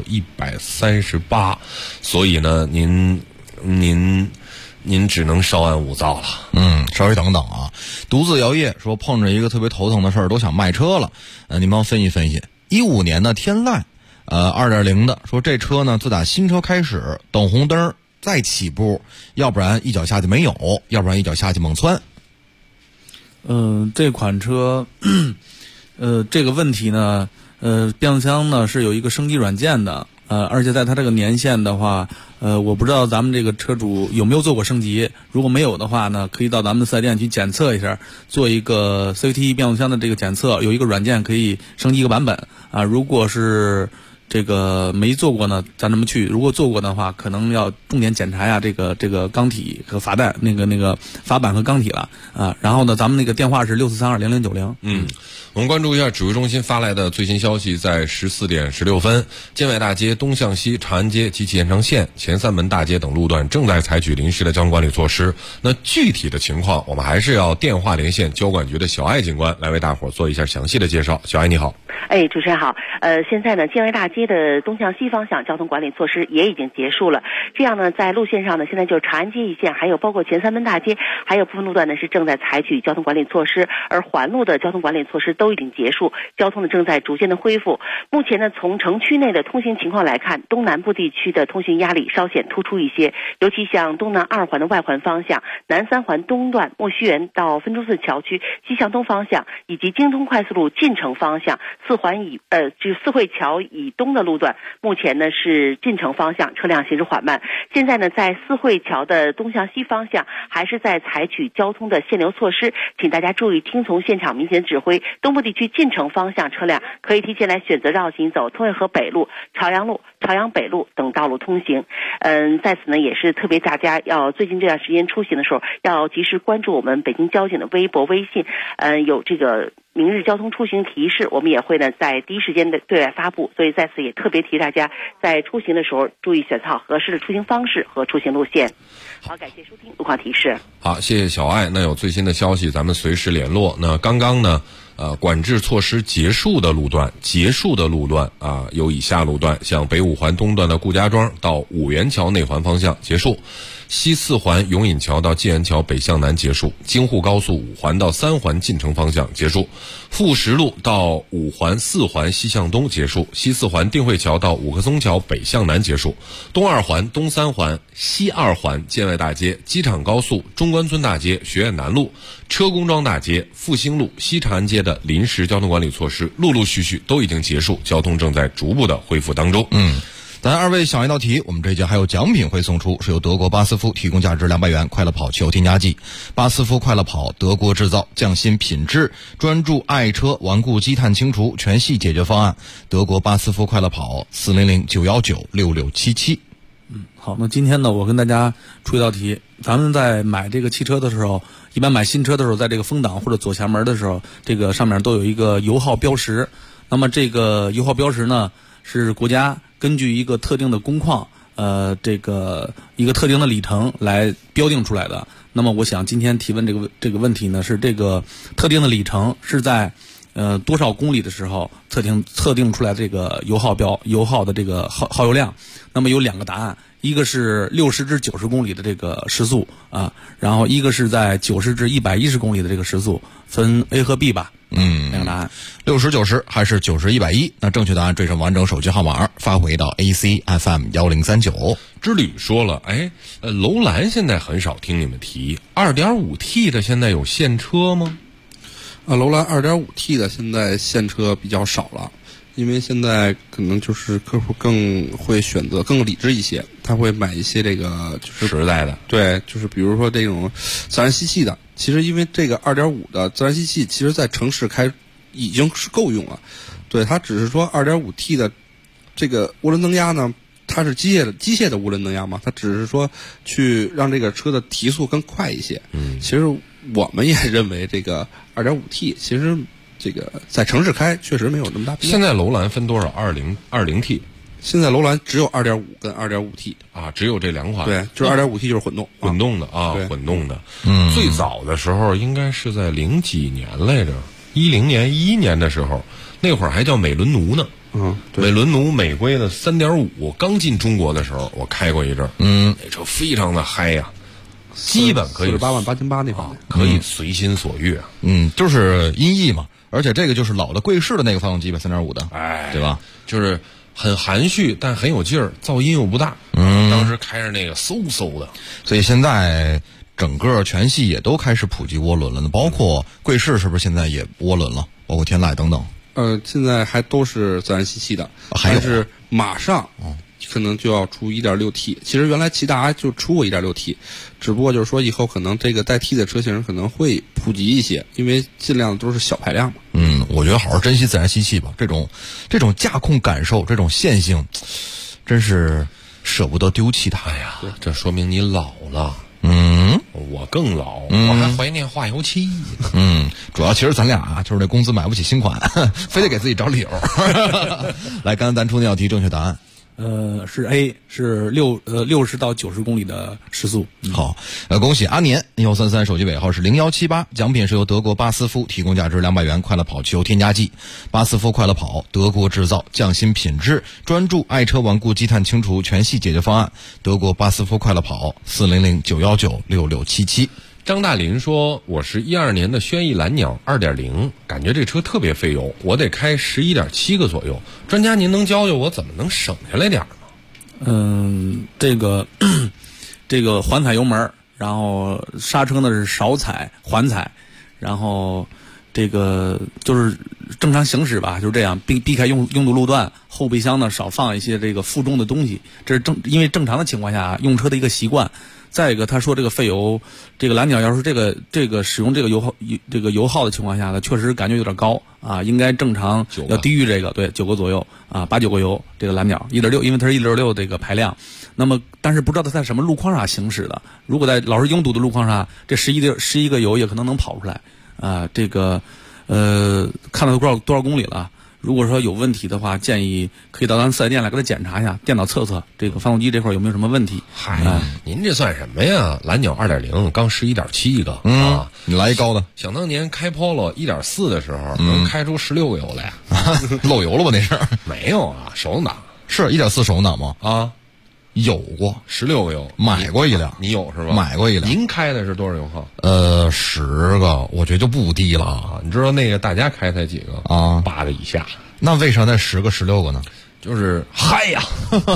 138，所以呢您只能稍安勿躁了。 稍微等等啊。独自摇曳说碰着一个特别头疼的事儿，都想卖车了。您帮分析分析。15年的天籁，2.0的说这车呢自打新车开始等红灯再起步，要不然一脚下去没有，要不然一脚下去猛窜。 这款车这个问题呢变速箱呢是有一个升级软件的，而且在它这个年限的话，我不知道咱们这个车主有没有做过升级。如果没有的话呢，可以到咱们的4S店去检测一下，做一个 CVT 变速箱的这个检测，有一个软件可以升级一个版本啊。如果是这个没做过呢，咱这么去；如果做过的话，可能要重点检查呀这个钢体和阀带那个阀板和钢体了啊。然后呢，咱们那个电话是64320090。 我们关注一下指挥中心发来的最新消息，在14点16分，建外大街东向西、长安街及其延长线前3门大街等路段正在采取临时的交通管理措施。那具体的情况，我们还是要电话连线交管局的小艾警官来为大伙做一下详细的介绍。小艾你好。 主持人好。现在呢，建外大街街的东向西方向交通管理措施也已经结束了。这样呢，在路线上呢，现在就是长安街一线，还有包括前三门大街，还有部分路段呢是正在采取交通管理措施，而环路的交通管理措施都已经结束，交通呢正在逐渐的恢复。目前呢，从城区内的通行情况来看，东南部地区的通行压力稍显突出一些，尤其像东南二环的外环方向、南三环东段莫须园到分钟寺桥区西向东方向，以及京通快速路进城方向四惠桥以东的路段，目前呢是进城方向车辆行驶缓慢。现在呢，在四惠桥的东向西方向还是在采取交通的限流措施，请大家注意听从现场明显指挥。东部地区进城方向车辆可以提前来选择绕行走通惠河北路、朝阳路、朝阳北路等道路通行。在此呢，也是特别大家要最近这段时间出行的时候，要及时关注我们北京交警的微博、微信，有这个明日交通出行提示，我们也会呢在第一时间的对外发布。所以在此也特别提大家在出行的时候注意选择好合适的出行方式和出行路线。好，感谢收听路况提示。 好，谢谢小爱。那有最新的消息，咱们随时联络。那刚刚呢，管制措施结束的路段啊，有以下路段：像北五环东段的顾家庄到五元桥内环方向结束，西四环永隐桥到纪元桥北向南结束，京沪高速五环到三环进城方向结束，富石路到五环四环西向东结束，西四环定慧桥到五棵松桥北向南结束，东二环、东三环、西二环建外大街、机场高速、中关村大街、学院南路、车公庄大街、复兴路、西长安街的临时交通管理措施陆陆续续都已经结束，交通正在逐步的恢复当中。 咱二位想一道题，我们这一节还有奖品会送出，是由德国巴斯夫提供价值200元快乐跑汽油添加剂。巴斯夫快乐跑，德国制造，匠心品质，专注爱车顽固积碳清除全系解决方案。德国巴斯夫快乐跑，400-919-6677。 好，那今天呢，我跟大家出一道题。咱们在买这个汽车的时候，一般买新车的时候，在这个风挡或者左前门的时候，这个上面都有一个油耗标识。那么这个油耗标识呢，是国家根据一个特定的工况，这个一个特定的里程来标定出来的。那么我想今天提问这个问题呢，是这个特定的里程是在多少公里的时候测定出来这个油耗的这个耗油量。那么有2个答案，一个是60至90公里的这个时速啊，然后一个是在90至110公里的这个时速，分 A 和 B 吧。2个答案 ，60、90还是90、110？那正确答案缀上完整手机号码发回到 ACFM 1039。 知旅说了，楼兰现在很少听你们提 2.5T 的，现在有现车吗？ 楼兰 2.5T 的现在现车比较少了，因为现在可能就是客户更会选择更理智一些，他会买一些这个就是实在的， 对，就是比如说这种自然吸气的。其实因为这个 2.5 的自然吸气，其实在城市开已经是够用了。对，它只是说 2.5T 的这个涡轮增压呢，它是机械的涡轮增压嘛，它只是说去让这个车的提速更快一些。其实我们也认为这个 2.5T 其实这个在城市开确实没有那么大必要。 现在楼兰分多少？20T？ 现在楼兰只有 2.5 跟 2.5T 啊，只有这2款。 对，就是 2.5T 就是混动的啊，混动的。最早的时候应该是在零几年来着，10年、11年的时候，那会儿还叫美伦奴呢。美伦奴美规的 3.5 刚进中国的时候，我开过一阵。那车非常的嗨呀，基本可以 48万8千8那款， 可以随心所欲。 就是音译嘛，而且这个就是老的贵士的那个发动机吧，3.5的，对吧？ 就是很含蓄，但很有劲儿，噪音又不大。当时开着那个嗖嗖的， 所以现在整个全系也都开始普及涡轮了呢，包括贵士是不是现在也涡轮了？包括天籁等等。 现在还都是自然吸气的，但是马上可能就要出 1.6T。其实原来骐达就出过 1.6T， 只不过就是说以后可能这个带 T 的车型可能会普及一些，因为尽量都是小排量嘛。 我觉得好好珍惜自然吸气吧，这种驾控感受，这种线性，真是舍不得丢弃它呀。 这说明你老了。我更老，我还怀念化油器。 主要其实咱俩就是这工资买不起新款，非得给自己找理由。来，刚才咱出那道题正确答案， 是 A， 是60到90公里的时速。 好，恭喜阿年1633，手机尾号是0178，奖品是由德国巴斯夫提供价值200元快乐跑汽油添加剂。巴斯夫快乐跑，德国制造，匠心品质，专注爱车顽固积碳清除全系解决方案。德国巴斯夫快乐跑，400-919-6677。 张大林说：“我是12年的轩逸蓝鸟 2.0， 感觉这车特别费油，我得开11.7个左右。专家，您能教教我怎么能省下来点吗？” 这个缓踩油门，然后刹车呢是少踩缓踩，然后这个就是正常行驶吧，就这样，避开拥堵路段，后备箱呢少放一些这个负重的东西，这是因为正常的情况下用车的一个习惯。再一个，他说这个费油，这个蓝鸟要是这个使用这个油耗的情况下呢，确实感觉有点高啊，应该正常要低于这个，对，9个左右啊，8、9个油。这个蓝鸟1.6，因为它是1.6这个排量，那么但是不知道它在什么路况上行驶的。如果在老是拥堵的路况上，这11个油也可能能跑出来啊。这个看了多少公里了？如果说有问题的话，建议可以到咱4S店来给他检查一下，电脑测测这个发动机这块有没有什么问题。 嗨，您这算什么呀？蓝鸟 2.0 刚11.7个啊！ 你来一高的。 想当年开 Polo 1.4的时候，能开出16个油来， 漏油了吧？那是没有啊，手动挡是1.4手动挡吗？ 啊， 有过 16个油， 买过一辆， 你有是吧？ 买过一辆。 您开的是多少油耗 ？10个，我觉得就不低了啊。 你知道那个大家开才几个啊 ？8个以下。 那为啥那10个、16个呢？ 就是嗨呀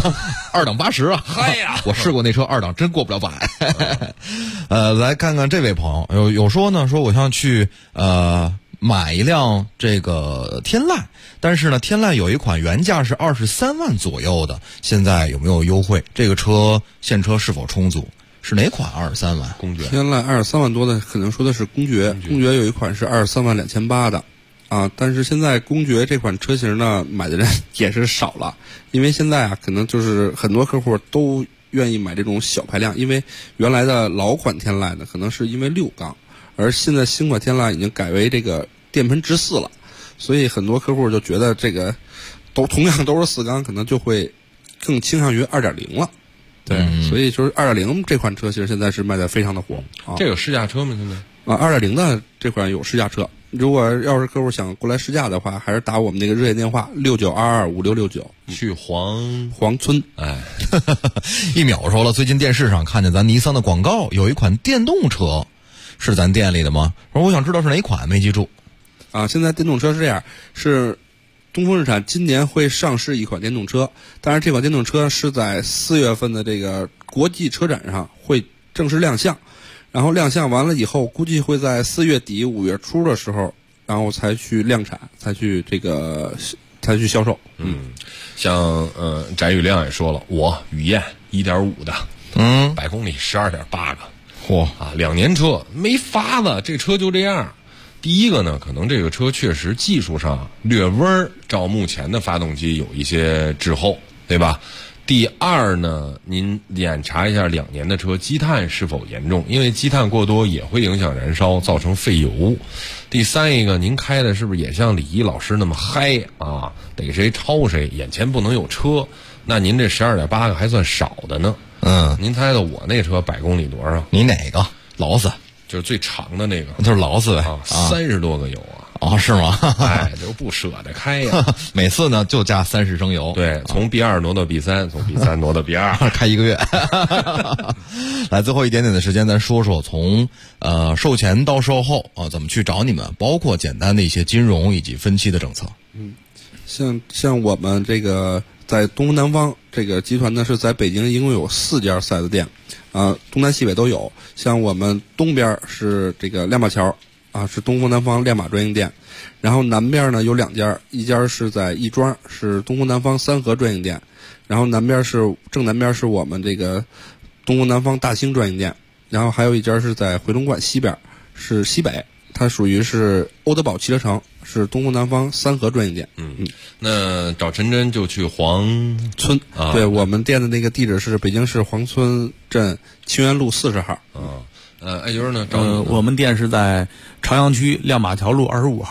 ，2档80啊， 嗨呀！ 我试过那车2档，真过不了100。来看看这位朋友，有说呢，说我想去买一辆这个天籁，但是呢，天籁有一款原价是23万左右的，现在有没有优惠？这个车现车是否充足？是哪款23万？ 公爵。 天籁23万多的，可能说的是公爵。公爵有一款是23万2800的。啊，但是现在公爵这款车型呢，买的人也是少了，因为现在啊，可能就是很多客户都愿意买这种小排量，因为原来的老款天籁呢，可能是因为6缸，而现在新款天籁已经改为这个电喷直4了，所以很多客户就觉得这个同样都是4缸，可能就会更倾向于2.0了。对，所以就是2.0这款车其实现在是卖的非常的火啊。 这有试驾车吗？现在 2.0的这款有试驾车。如果要是客户想过来试驾的话，还是打我们那个热线电话69225669， 去黄村。 哎，一秒说了，最近电视上看见咱尼桑的广告，有一款电动车，是咱店里的吗？我想知道是哪款，没记住。 啊，现在电动车是这样，是东风日产今年会上市一款电动车，当然这款电动车是在4月份的这个国际车展上会正式亮相。然后亮相完了以后，估计会在4月底5月初的时候，然后才去量产，才去销售。 像翟宇亮也说了，我雨燕1.5的，100公里12.8个， 嚯啊，2年车没法子，这车就这样。第一个呢，可能这个车确实技术上略微照目前的发动机有一些滞后，对吧？第二呢，您检查一下2年的车积碳是否严重，因为积碳过多也会影响燃烧，造成费油。第三一个，您开的是不是也像李一老师那么嗨啊？逮谁超谁，眼前不能有车。那您这12.8个还算少的呢。您猜猜我那车100公里多少？ 你哪个？劳斯， 就是最长的那个， 就是劳斯呗 ，30多个油啊。 哦，是吗？ 哎，就不舍得开呀。 每次呢就加30升油。 对，从 B2 挪到 B3， 从 B3 挪到 B2， 开1个月。来，最后一点点的时间，咱说说从售前到售后啊，怎么去找你们，包括简单的一些金融以及分期的政策。 像我们这个在东风南方这个集团呢，是在北京一共有4家4S店，东南西北都有。像我们东边是这个亮马桥。是东风南方亮马专营店，然后南边呢有2家，一家是在亦庄，是东风南方三河专营店，然后正南边是我们这个东风南方大兴专营店，然后还有一家是在回龙观西边，是西北，它属于是欧德宝汽车城，是东风南方三河专营店。 那找陈真就去黄村啊，对，我们店的那个地址是北京市黄村镇清源路40号。 艾军呢？ 我们店是在朝阳区亮马桥路25号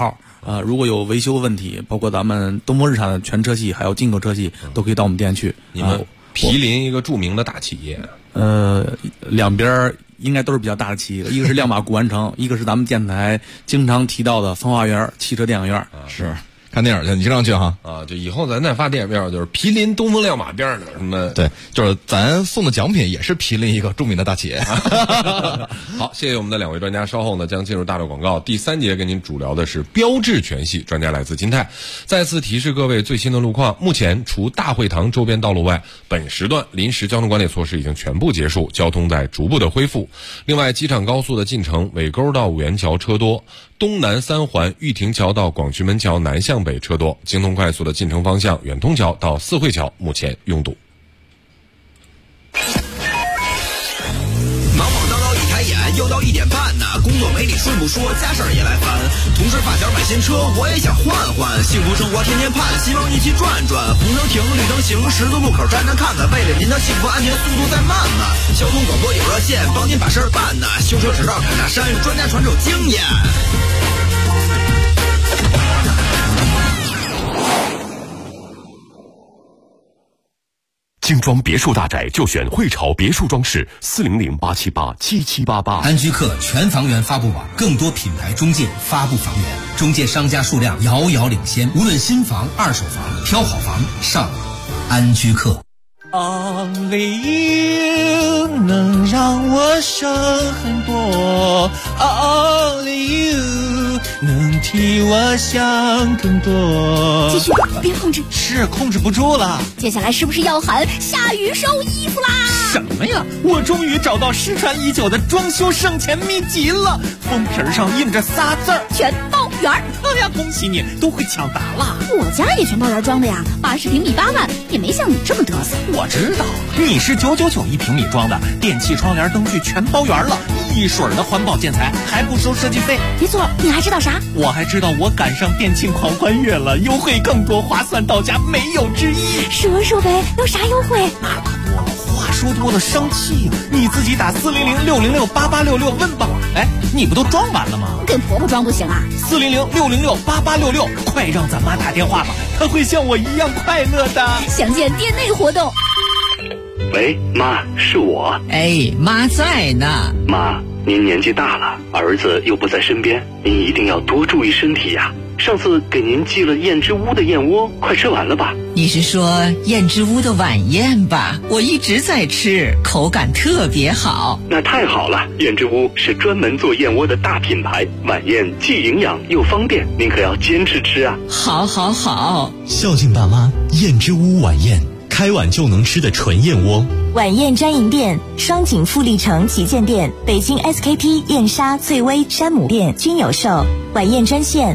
如果有维修问题，包括咱们东风日产的全车系还有进口车系，都可以到我们店去。 你们毗邻一个著名的大企业， 两边应该都是比较大的企业，一个是亮马古玩城，一个是咱们电台经常提到的风华园汽车电影院。 是看电影去，你经常去哈？ 就以后咱再发电影票，就是毗邻东风亮马边上的什么？ 对，就是咱送的奖品也是毗邻一个著名的大企业。 好，谢谢我们的两位专家。稍后呢，将进入大陆广告。第3节跟您主聊的是标致全系，专家来自金泰。再次提示各位最新的路况：目前除大会堂周边道路外，本时段临时交通管理措施已经全部结束，交通在逐步的恢复。另外，机场高速的进城尾沟到五元桥车多，东南3环玉亭桥到广渠门桥南向北车多，京通快速的进城方向远通桥到四惠桥目前拥堵。 忙忙叨叨一抬眼，又到1点半呢，工作没理顺不说，家事儿也来烦。同事发小买新车，我也想换换，幸福生活天天盼，希望一起转转。红灯停，绿灯行，十字路口站站看看，为了您的幸福安全，速度再慢慢。交通广播有热线，帮您把事儿办呢。修车直到砍大山，专家传授经验。 精装别墅大宅就选汇潮别墅装饰，400-878-7788。 安居客全房源发布网，更多品牌中介发布房源，中介商家数量遥遥领先。无论新房、二手房，挑好房上安居客。 Only you 能让我省很多 ，Only you 能替我想更多。 继续，别控制， 是控制不住了。 接下来是不是要喊下雨收衣服啦？ 什么呀？我终于找到失传已久的装修省钱秘籍了，封皮上印着仨字儿： 全包圆。 哎呀，恭喜你，都会抢答了。 我家也全包圆装的呀，80平米8万，也没像你这么嘚瑟。 我知道，你是999一平米装的，电器、窗帘、灯具全包圆了，一水儿的环保建材，还不收设计费。 别错，你还知道啥？ 我还知道我赶上店庆狂欢月了，优惠更多，划算到家，没有之一。 说说呗，有啥优惠？ 那可多了，话说多了生气呀！你自己打400-606-8866问吧。哎，你不都装完了吗？ 跟婆婆装不行啊 ！400-606-8866，快让咱妈打电话吧，她会像我一样快乐的。 详见店内活动。 喂，妈，是我。 哎，妈在呢。 妈，您年纪大了，儿子又不在身边，您一定要多注意身体呀。上次给您寄了燕之屋的燕窝，快吃完了吧？ 你是说燕之屋的晚宴吧？我一直在吃，口感特别好。 那太好了，燕之屋是专门做燕窝的大品牌，晚宴既营养又方便，您可要坚持吃啊。 好好好， 孝敬爸妈，燕之屋晚宴，开碗就能吃的纯燕窝。 晚宴专营店：双井富力城旗舰店、北京 SKP 燕莎、翠微、山姆店均有售。晚宴专线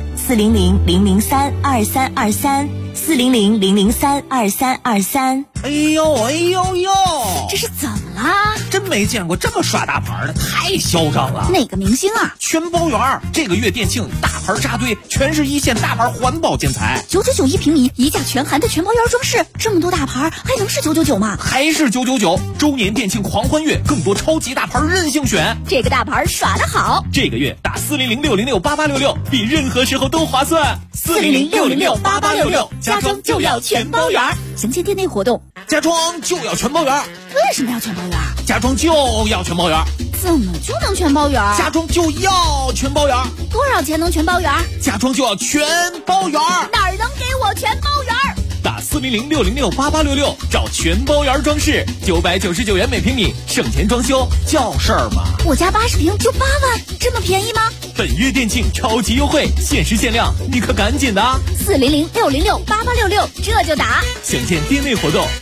：400-003-2323，400-003-2323。 哎呦哎呦呦， 这是怎么啦？ 真没见过这么耍大牌的，太嚣张了。 哪个明星啊？ 全包圆，这个月店庆大牌扎堆，全是一线大牌环保建材。 999一平米，一价全含的全包圆装饰，这么多大牌还能是999吗？ 还是999。周年店庆狂欢月，更多超级大牌任性选。 这个大牌耍得好， 这个月打400-606-8866，比任何时候都划算。 400-606-8866，家装就要全包圆。详见店内活动。 家装就要全包圆。 为什么要全包圆？ 家装就要全包圆。 怎么就能全包圆？ 家装就要全包圆。 多少钱能全包圆？ 家装就要全包圆。 哪儿能给我全包圆？ 打400-606-8866，找全包圆装饰，999元每平米，省钱装修叫事儿吗？ 我家80平就8万，这么便宜吗？ 本月店庆超级优惠，限时限量，你可赶紧的啊 ！400-606-8866，这就打。 详见店内活动。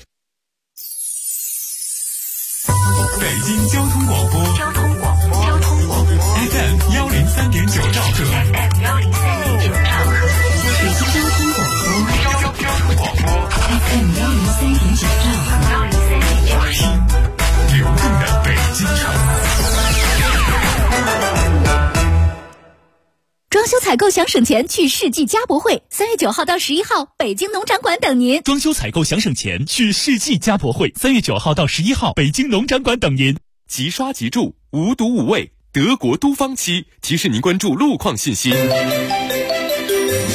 北京交通广播FM 103.9兆赫，北京交通广播 FM 103.9兆赫，听流动的北京城。 装修采购想省钱，去世纪家博会，3月9号到11号，北京农展馆等您。 装修采购想省钱，去世纪家博会，3月9号到11号，北京农展馆等您。 即刷即住，无毒无味，德国都方漆提示您关注路况信息。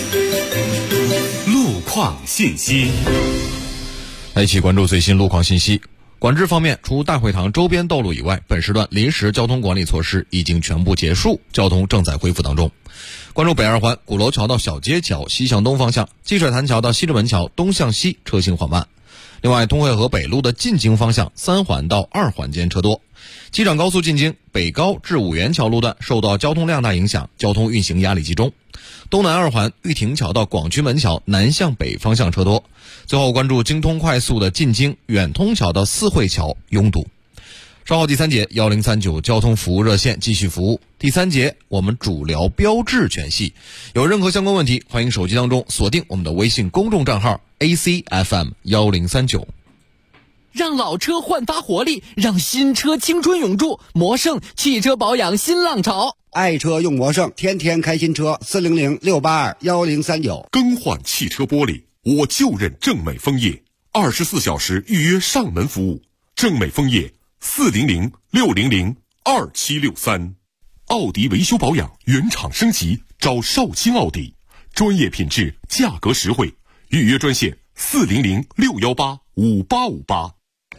况信息。 来一起关注最新路况信息。管制方面，除大会堂周边道路以外，本时段临时交通管理措施已经全部结束，交通正在恢复当中。关注北二环鼓楼桥到小街桥西向东方向，积水潭桥到西直门桥东向西车行缓慢。另外，通惠河北路的进京方向3环到2环间车多。机场高速进京北高至五元桥路段受到交通量大影响，交通运行压力集中。东南2环玉亭桥到广渠门桥南向北方向车多。最后关注京通快速的进京远通桥到四惠桥拥堵。稍后第3节1039交通服务热线继续服务。第3节我们主聊标志全系，有任何相关问题，欢迎手机当中锁定我们的微信公众账号 ACFM1039。 让老车焕发活力，让新车青春永驻。魔胜汽车保养新浪潮， 爱车用魔胜，天天开新车。400-682-1039。 更换汽车玻璃，我就认正美枫叶，24小时预约上门服务。正美枫叶400-600-2763。奥迪维修保养原厂升级，找少卿奥迪，专业品质，价格实惠。预约专线400-618-5858。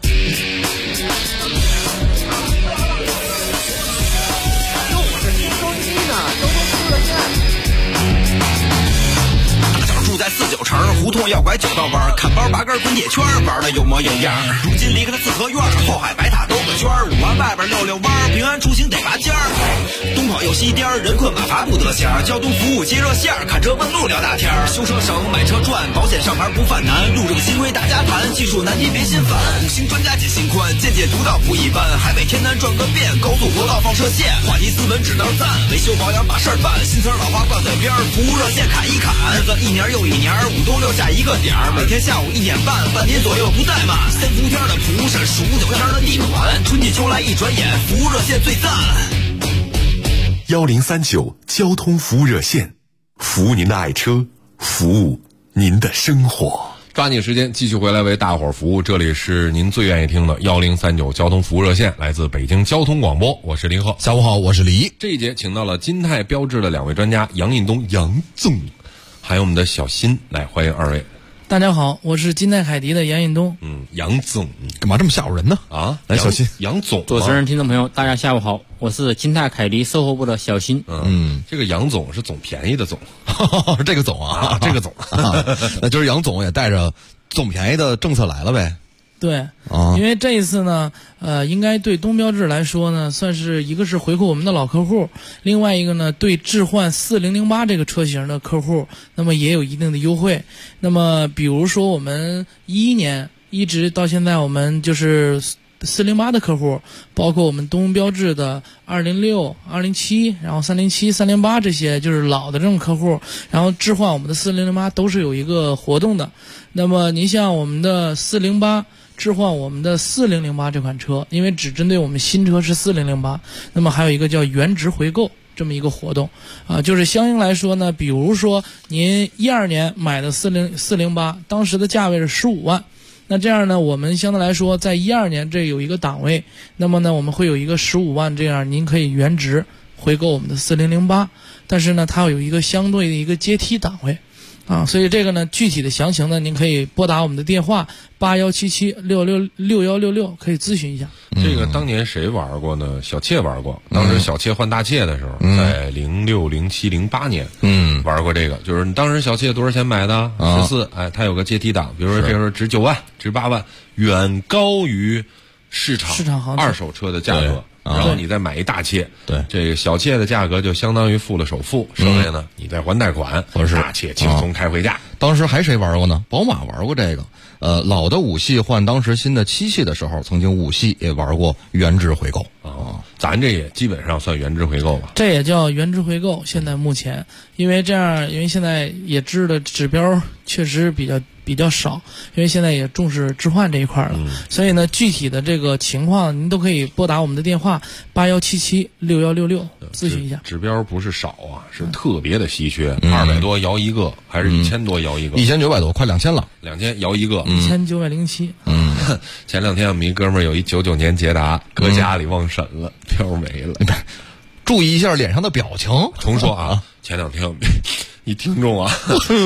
在49城胡同要拐9道弯，看包拔根滚铁圈，玩的有模有样。如今离开了四合院，后海白塔兜个圈，5环外边溜弯，平安出行得拔尖儿。东跑右西颠，人困马乏不得闲。交通服务接热线，看车问路聊大天。修车省，买车赚，保险上牌不犯难。路这个新规大家谈，技术难题别心烦。5星专家解心宽，见解独到不一般。海北天南转个遍，高速国道放射线。话题斯文指道赞，维修保养把事儿办。新词老话挂嘴边，服务热线砍一砍。日子一年又一年，5都6下一个点儿，每天下午1点半，半点左右不怠慢。3伏天的蒲扇，数9天的地暖，春季秋来一转眼，服务热线最赞。 1039交通服务热线，服务您的爱车，服务您的生活。 抓紧时间继续回来为大伙儿服务，这里是您最愿意听的1039交通服务热线，来自北京交通广播，我是林鹤。 下午好，我是李。 这一节请到了金泰标致的2位专家杨印东、杨总，还有我们的小新，来欢迎2位。 大家好，我是金泰凯迪的杨印东。 杨总， 干嘛这么吓唬人呢？ 啊， 来，小新， 杨总， 主持人、听众朋友，大家下午好，我是金泰凯迪售后部的小新。 这个杨总是总便宜的总， 这个总啊，这个总，那就是杨总也带着总便宜的政策来了呗。 对，因为这一次呢，应该对东标致来说呢，算是一个是回馈我们的老客户，另外一个呢，对置换4008这个车型的客户，那么也有一定的优惠。那么比如说我们11年一直到现在，我们就是408的客户，包括我们东标致的206、207，然后307、308这些就是老的这种客户，然后置换我们的4008都是有一个活动的。那么您像我们的408置换我们的4008这款车，因为只针对我们新车是4008，那么还有一个叫原值回购这么一个活动就是相应来说呢，比如说您12年买的408，当时的价位是15万，那这样呢，我们相对来说在12年这有一个档位，那么呢我们会有一个15万，这样您可以原值回购我们的4008，但是呢它有一个相对的一个阶梯档位所以这个呢，具体的详情呢，您可以拨打我们的电话8177666166，可以咨询一下。 这个当年谁玩过呢？小妾玩过，当时小妾换大妾的时候，在06、07、08年，玩过这个，就是你当时小妾多少钱买的？14，它有个阶梯档，比如说这时候值9万、值8万，远高于市场二手车的价格。然后你再买一大妾， 对， 这个小妾的价格就相当于付了首付，剩下呢你再还贷款，或者是大妾轻松开回家。 当时还谁玩过呢？宝马玩过这个，老的5系换当时新的7系的时候，曾经5系也玩过原值回购咱这也基本上算原值回购吧。 这也叫原值回购。现在目前，因为现在也知的指标确实比较少，因为现在也重视置换这一块了，所以呢，具体的这个情况您都可以拨打我们的电话8177666166咨询一下。 指标不是少啊，是特别的稀缺，200多摇一个，还是1000多摇一个 ？1900多，快2000了 ，2000摇一个 ，1907。 前2天我们一哥们儿有一99年捷达，搁家里忘审了，标没了。 注意一下脸上的表情。 重说啊，前2天一听众啊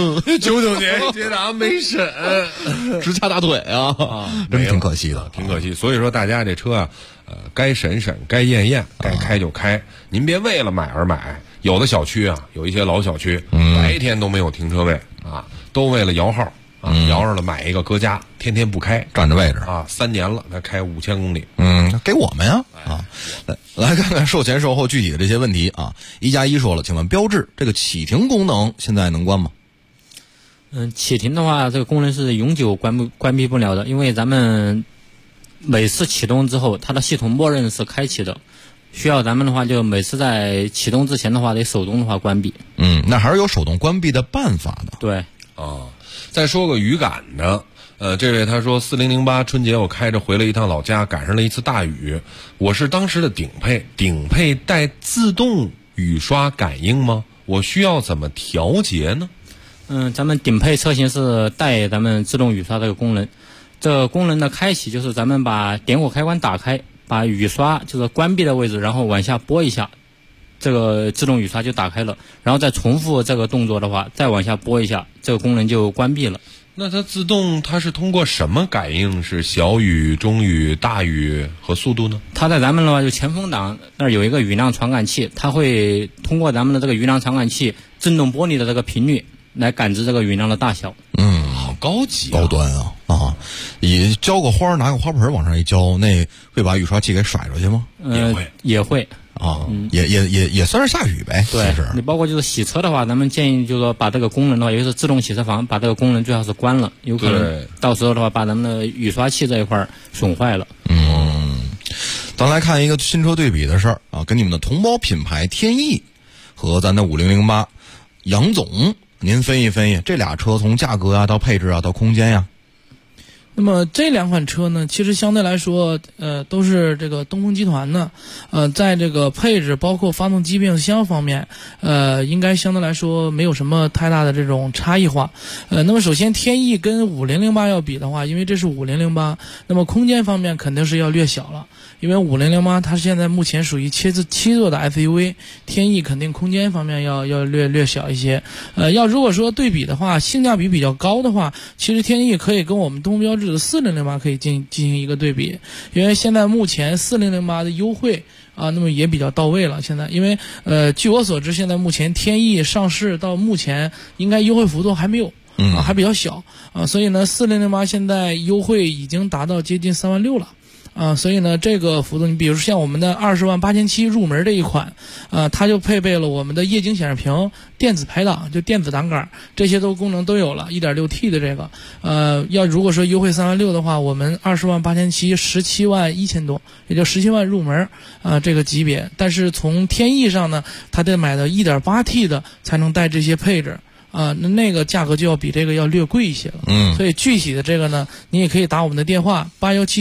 ，99年捷达没审， 直掐大腿啊，真挺可惜的， 挺可惜。所以说大家这车啊，该审审，该验验，该开就开，您别为了买而买。有的小区啊，有一些老小区，白天都没有停车位啊，都为了摇号啊，摇上了买一个搁家，天天不开， 占着位置啊，3年了，才开5000公里， 给我们呀啊，来看看售前售后具体的这些问题啊。1+1说了，请问标致这个启停功能现在能关吗？ 启停的话，这个功能是永久关闭不了的，因为咱们每次启动之后，它的系统默认是开启的。需要咱们的话，就每次在启动之前的话，得手动的话关闭。 那还是有手动关闭的办法的。 对， 再说个雨感的，这位他说4008春节我开着回了一趟老家，赶上了一次大雨，我是当时的顶配带自动雨刷感应吗？我需要怎么调节呢？ 咱们顶配车型是带咱们自动雨刷这个功能，这个功能的开启就是咱们把点火开关打开。把雨刷就是关闭的位置，然后往下拨一下，这个自动雨刷就打开了，然后再重复这个动作的话，再往下拨一下，这个功能就关闭了。 那它自动它是通过什么感应？是小雨、中雨、大雨和速度呢？ 它在咱们的话就前风挡那儿有一个雨量传感器，它会通过咱们的这个雨量传感器震动玻璃的这个频率来感知这个雨量的大小。 好高级、 高端啊！你浇个花，拿个花盆往上一浇，那会把雨刷器给甩出去吗？ 也会啊，也算是下雨呗。 对，你包括就是洗车的话，咱们建议就是说把这个功能的话，尤其是自动洗车房，把这个功能最好是关了，有可能到时候的话把咱们的雨刷器这一块损坏了。 咱来看一个新车对比的事儿啊，跟你们的同胞品牌天翼和咱的5008，杨总。您分析这俩车从价格啊到配置啊到空间呀。 那么这两款车呢，其实相对来说，都是这个东风集团的，在这个配置包括发动机变速箱方面，应该相对来说没有什么太大的这种差异化。那么首先天翼跟5008要比的话，因为这是5008，那么空间方面肯定是要略小了。因为5008它现在目前属于7座的 SUV， 天翼肯定空间方面要略小一些。如果说对比的话，性价比比较高的话，其实天翼可以跟我们东风标致的4008可以进行一个对比，因为现在目前4008的优惠那么也比较到位了。现在因为据我所知，现在目前天翼上市到目前应该优惠幅度还没有。还比较小所以呢4008现在优惠已经达到接近36000了。所以呢，这个幅度，你比如像我们的20.87万入门这一款，它就配备了我们的液晶显示屏、电子排档，就电子挡杆，这些功能都有了。1.6T 的这个，如果说优惠36000的话，我们20.87万171000多，也就17万入门这个级别。但是从天翼上呢，它得买到1.8T 的才能带这些配置。那个价格就要比这个要略贵一些了。所以具体的这个呢，你也可以打我们的电话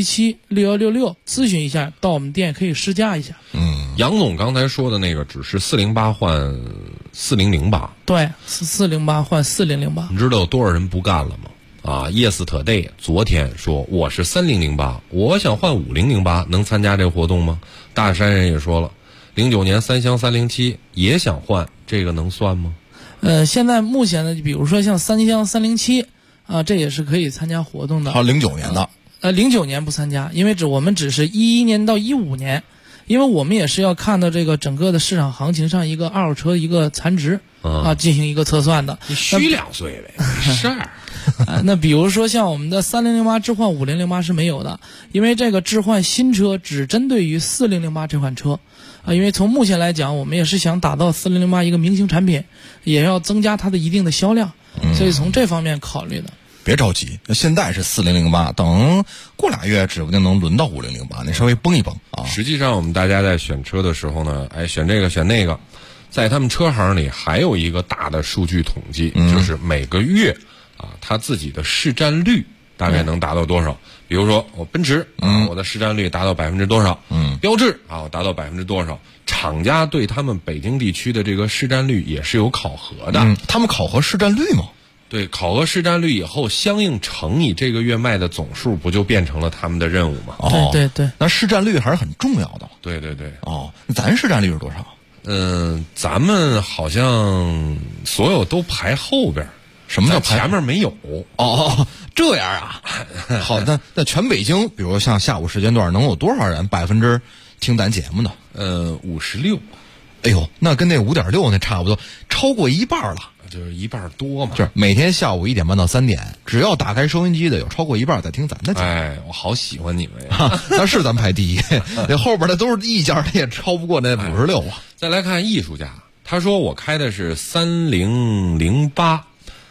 81776166咨询一下，到我们店可以试驾一下。 杨总刚才说的那个只是408换4008， 对，408换4008。 你知道有多少人不干了吗？Yesterday 昨天说我是3008，我想换5008，能参加这个活动吗？大山人也说了，09年三厢307也想换，这个能算吗？ 现在目前呢，比如说像三厢307这也是可以参加活动的。 好，09年的。 09年不参加，因为我们只是11年到15年，因为我们也是要看到这个整个的市场行情上一个二手车一个残值进行一个测算的。 你虚2岁呗，没事儿。 那比如说像我们的3008置换5008是没有的，因为这个置换新车只针对于4008这款车。因为从目前来讲，我们也是想打造4008一个明星产品，也要增加它的一定的销量，所以从这方面考虑的。 别着急，现在是4008，等过2月指不定能轮到5008，那稍微绷一绷啊。 实际上，我们大家在选车的时候呢，选这个选那个，在他们车行里还有一个大的数据统计，就是每个月它自己的市占率大概能达到多少。比如说我奔驰我的市占率达到多少，标致我达到多少，厂家对他们北京地区的这个市占率也是有考核的。 他们考核市占率吗？ 对，考核市占率以后，相应乘以这个月卖的总数，不就变成了他们的任务吗？ 对， 那市占率还是很重要的。 对。 那咱市占率是多少？ 咱们好像所有都排后边， 什么叫排前面没有？ 哦，这样啊。好的，那全北京，比如像下午时间段，能有多少人%听咱节目呢 ？56。 哎呦，那跟那5.6那差不多，超过一半了。 就是一半多嘛。 就是每天下午1点半到3点，只要打开收音机的，有超过一半在听咱的节目。 哎，我好喜欢你们呀！ 那是咱排第一，那后边的都是一家，也超不过那56啊。 再来看艺术家，他说我开的是3008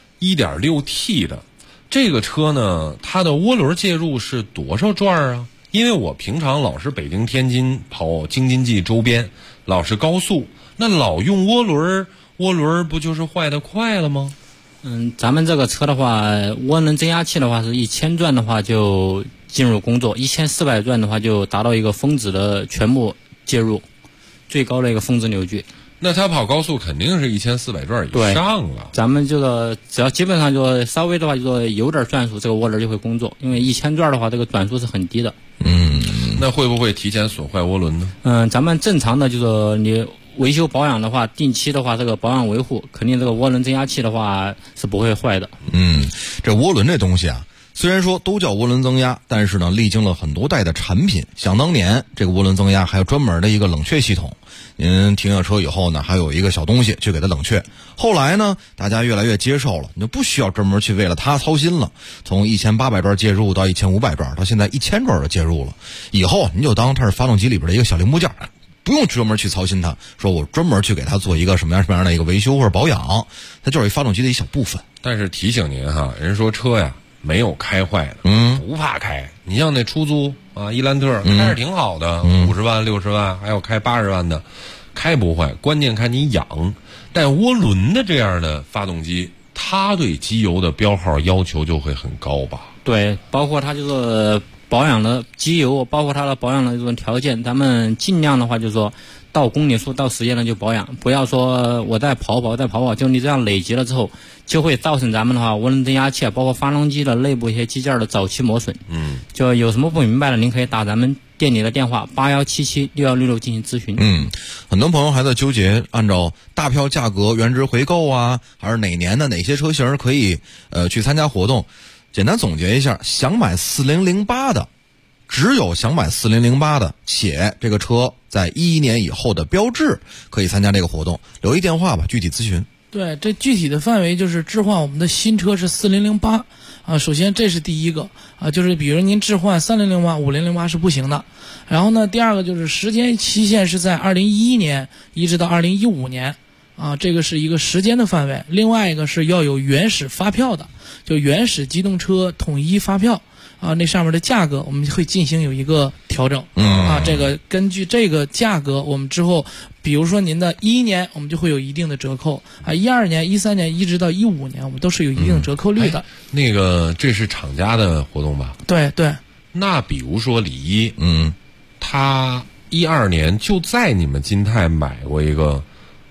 1.6T 的这个车呢，它的涡轮介入是多少转啊？因为我平常老是北京天津跑京津冀周边，老是高速，那老用涡轮不就是坏得快了吗？ 咱们这个车的话，涡轮增压器的话是1000转的话就进入工作，1400转的话就达到一个峰值的全部介入，最高的一个峰值扭矩。 那它跑高速肯定是1400转以上了。 咱们这个只要基本上就稍微的话就说有点转速，这个涡轮就会工作，因为1000转的话这个转速是很低的。 那会不会提前损坏涡轮呢？ 咱们正常的就是你维修保养的话，定期的话这个保养维护，肯定这个涡轮增压器的话是不会坏的。 这涡轮这东西啊，虽然说都叫涡轮增压，但是呢历经了很多代的产品。想当年这个涡轮增压还有专门的一个冷却系统，您停下车以后呢，还有一个小东西去给它冷却。后来呢，大家越来越接受了，你就不需要专门去为了它操心了。从1800转介入到1500转，到现在1000转的介入了。以后您就当它是发动机里边的一个小零部件，不用专门去操心它，说我专门去给它做一个什么样的一个维修或者保养，它就是一发动机的一小部分。 但是提醒您哈，人说车呀没有开坏的，不怕开。你像那出租啊，伊兰特开着挺好的，50万、60万，还有开80万的，开不坏，关键看你养。但涡轮的这样的发动机，它对机油的标号要求就会很高吧？ 对，包括它就是保养的机油，包括它的保养的这种条件，咱们尽量的话就是说到公里数到时间了就保养，不要说我再跑，就你这样累积了之后，就会造成咱们的话涡轮增压器包括发动机的内部一些机件的早期磨损。就有什么不明白的，您可以打咱们店里的电话81776166进行咨询。 很多朋友还在纠结，按照大票价格原值回购啊，还是哪年的哪些车型可以去参加活动。简单总结一下，想买4008的，只有想买4008的，且这个车在11年以后的标致可以参加这个活动。留一电话吧，具体咨询。 对，这具体的范围就是置换我们的新车是4008啊，首先这是第一个啊，就是比如您置换3008、5008是不行的。然后呢，第二个就是时间期限是在2011年一直到2015年啊，这个是一个时间的范围。另外一个是要有原始发票的，就原始机动车统一发票啊，那上面的价格我们会进行有一个调整。这个根据这个价格，我们之后比如说您的11年我们就会有一定的折扣啊，12年、13年一直到15年我们都是有一定的折扣率的。 那个这是厂家的活动吧？ 对对。 那比如说李一，他12年就在你们金泰买过一个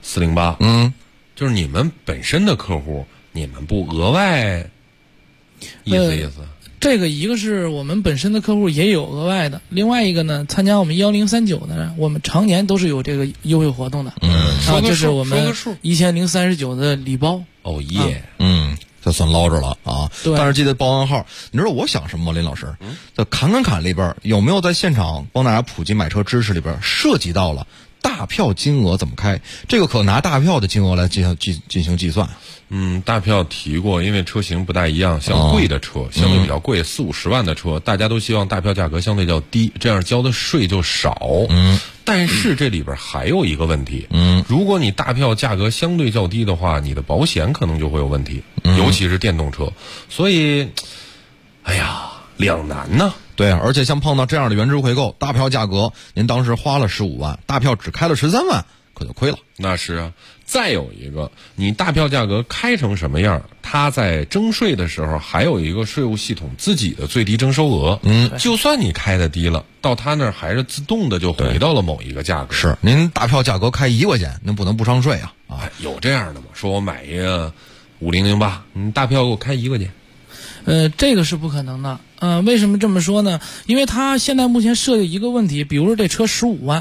408，就是你们本身的客户，你们不额外意思？ 这个一个是我们本身的客户也有额外的，另外一个呢，参加我们1039的，我们常年都是有这个优惠活动的。就是我们1039的礼包。 哦耶， 这算捞着了啊！ 对， 但是记得报暗号。你知道我想什么吗，林老师？在侃里边有没有在现场帮大家普及买车知识里边涉及到了大票金额怎么开？这个可拿大票的金额来进行计算。 大票提过，因为车型不大一样，像贵的车，相对比较贵，40-50万的车，大家都希望大票价格相对较低，这样交的税就少。但是这里边还有一个问题，如果你大票价格相对较低的话，你的保险可能就会有问题，尤其是电动车。所以，哎呀，两难呢。 对，而且像碰到这样的原值回购，大票价格您当时花了15万，大票只开了13万，可就亏了。 那是啊。再有一个，你大票价格开成什么样，它在征税的时候还有一个税务系统自己的最低征收额。就算你开的低了，到他那儿还是自动的就回到了某一个价格。 是，您大票价格开1块钱，您不能不上税啊！ 有这样的吗？说我买一个5008，你大票给我开1块钱。 这个是不可能的。为什么这么说呢？因为他现在目前设有一个问题，比如说这车15万。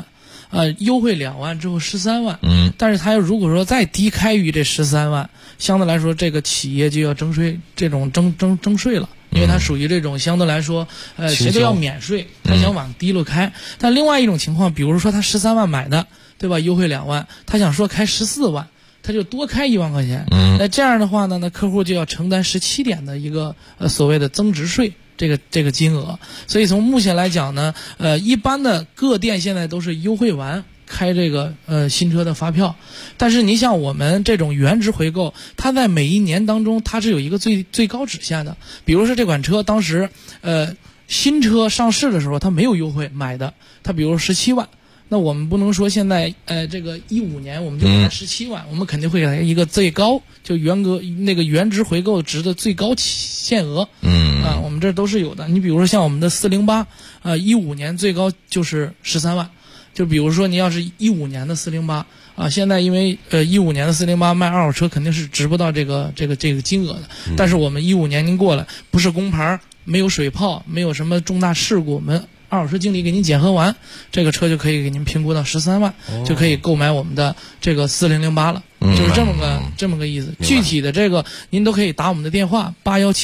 优惠2万之后13万，但是他如果说再低开于这13万，相对来说这个企业就要征税，这种征税了。因为它属于这种相对来说，谁都要免税，他想往低了开。但另外一种情况，比如说他13万买的，对吧？优惠2万，他想说开14万，他就多开1万块钱。那这样的话呢，那客户就要承担17点的一个所谓的增值税。这个金额，所以从目前来讲呢，一般的各店现在都是优惠完开这个新车的发票，但是你像我们这种原值回购，它在每一年当中它是有一个最高直线的。比如说这款车当时新车上市的时候它没有优惠买的，它比如17万。那我们不能说现在这个15年我们就给它17万，我们肯定会给它一个最高，就原值回购值的最高限额。我们这都是有的。你比如说像我们的408，15年最高就是13万。就比如说你要是15年的408现在因为15年的408卖二手车肯定是值不到这个金额的。但是我们15年您过来，不是公牌，没有水泡，没有什么重大事故，我们二手车经理给您检核完，这个车就可以给您评估到13万，就可以购买我们的这个4008了。就是这么个意思。具体的这个您都可以打我们的电话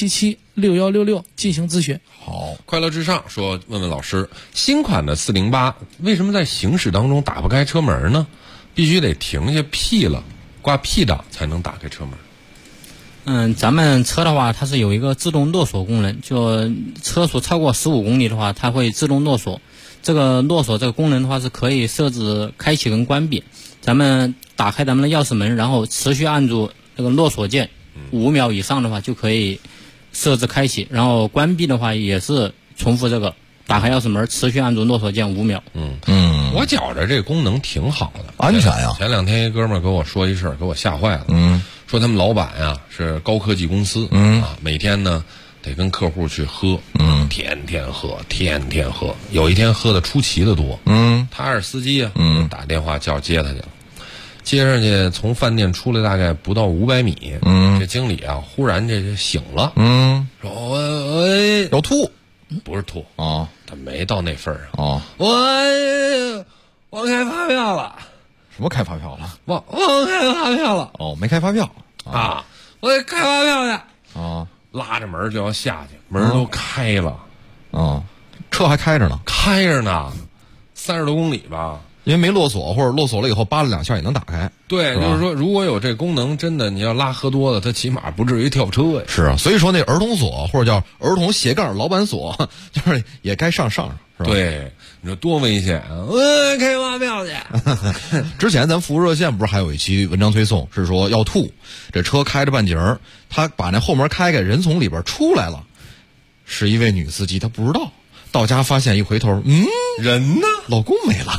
81776166进行咨询。 好，快乐至上说，问问老师，新款的408为什么在行驶当中打不开车门呢？必须得停下 P 了，挂 P 档才能打开车门。 咱们车的话，它是有一个自动落锁功能，就车速超过15公里的话，它会自动落锁。这个落锁这个功能的话，是可以设置开启跟关闭。咱们打开咱们的钥匙门，然后持续按住这个落锁键5秒以上的话，就可以设置开启。然后关闭的话，也是重复这个打开钥匙门，持续按住落锁键5秒。 我觉着这功能挺好的， 安全呀。 前2天一哥们儿跟我说一事儿，给我吓坏了。说他们老板呀是高科技公司，每天呢得跟客户去喝，天天喝，有一天喝的出奇的多。他是司机啊，打电话叫接他去了，接上去从饭店出来大概不到500米，这经理啊忽然这就醒了，说我要吐， 不是吐啊， 他没到那份儿上啊， 我开发票了。 什么开发票了？ 我开发票了。 没开发票啊！我得开发票去啊！ 拉着门就要下去，门都开了车还开着呢 ，30多公里吧。 因为没落锁，或者落锁了以后扒了2下也能打开。 对，就是说，如果有这功能，真的你要拉喝多了，它起码不至于跳车呀。 是啊，所以说那儿童锁或者叫儿童斜杠老板锁，就是也该上，是吧？ 对，你说多危险啊！开发票去。 之前咱服务热线不是还有一期文章推送，是说要吐，这车开着半截儿，他把那后门开开，人从里边出来了，是一位女司机，她不知道。到家发现一回头， 人呢？ 老公没了。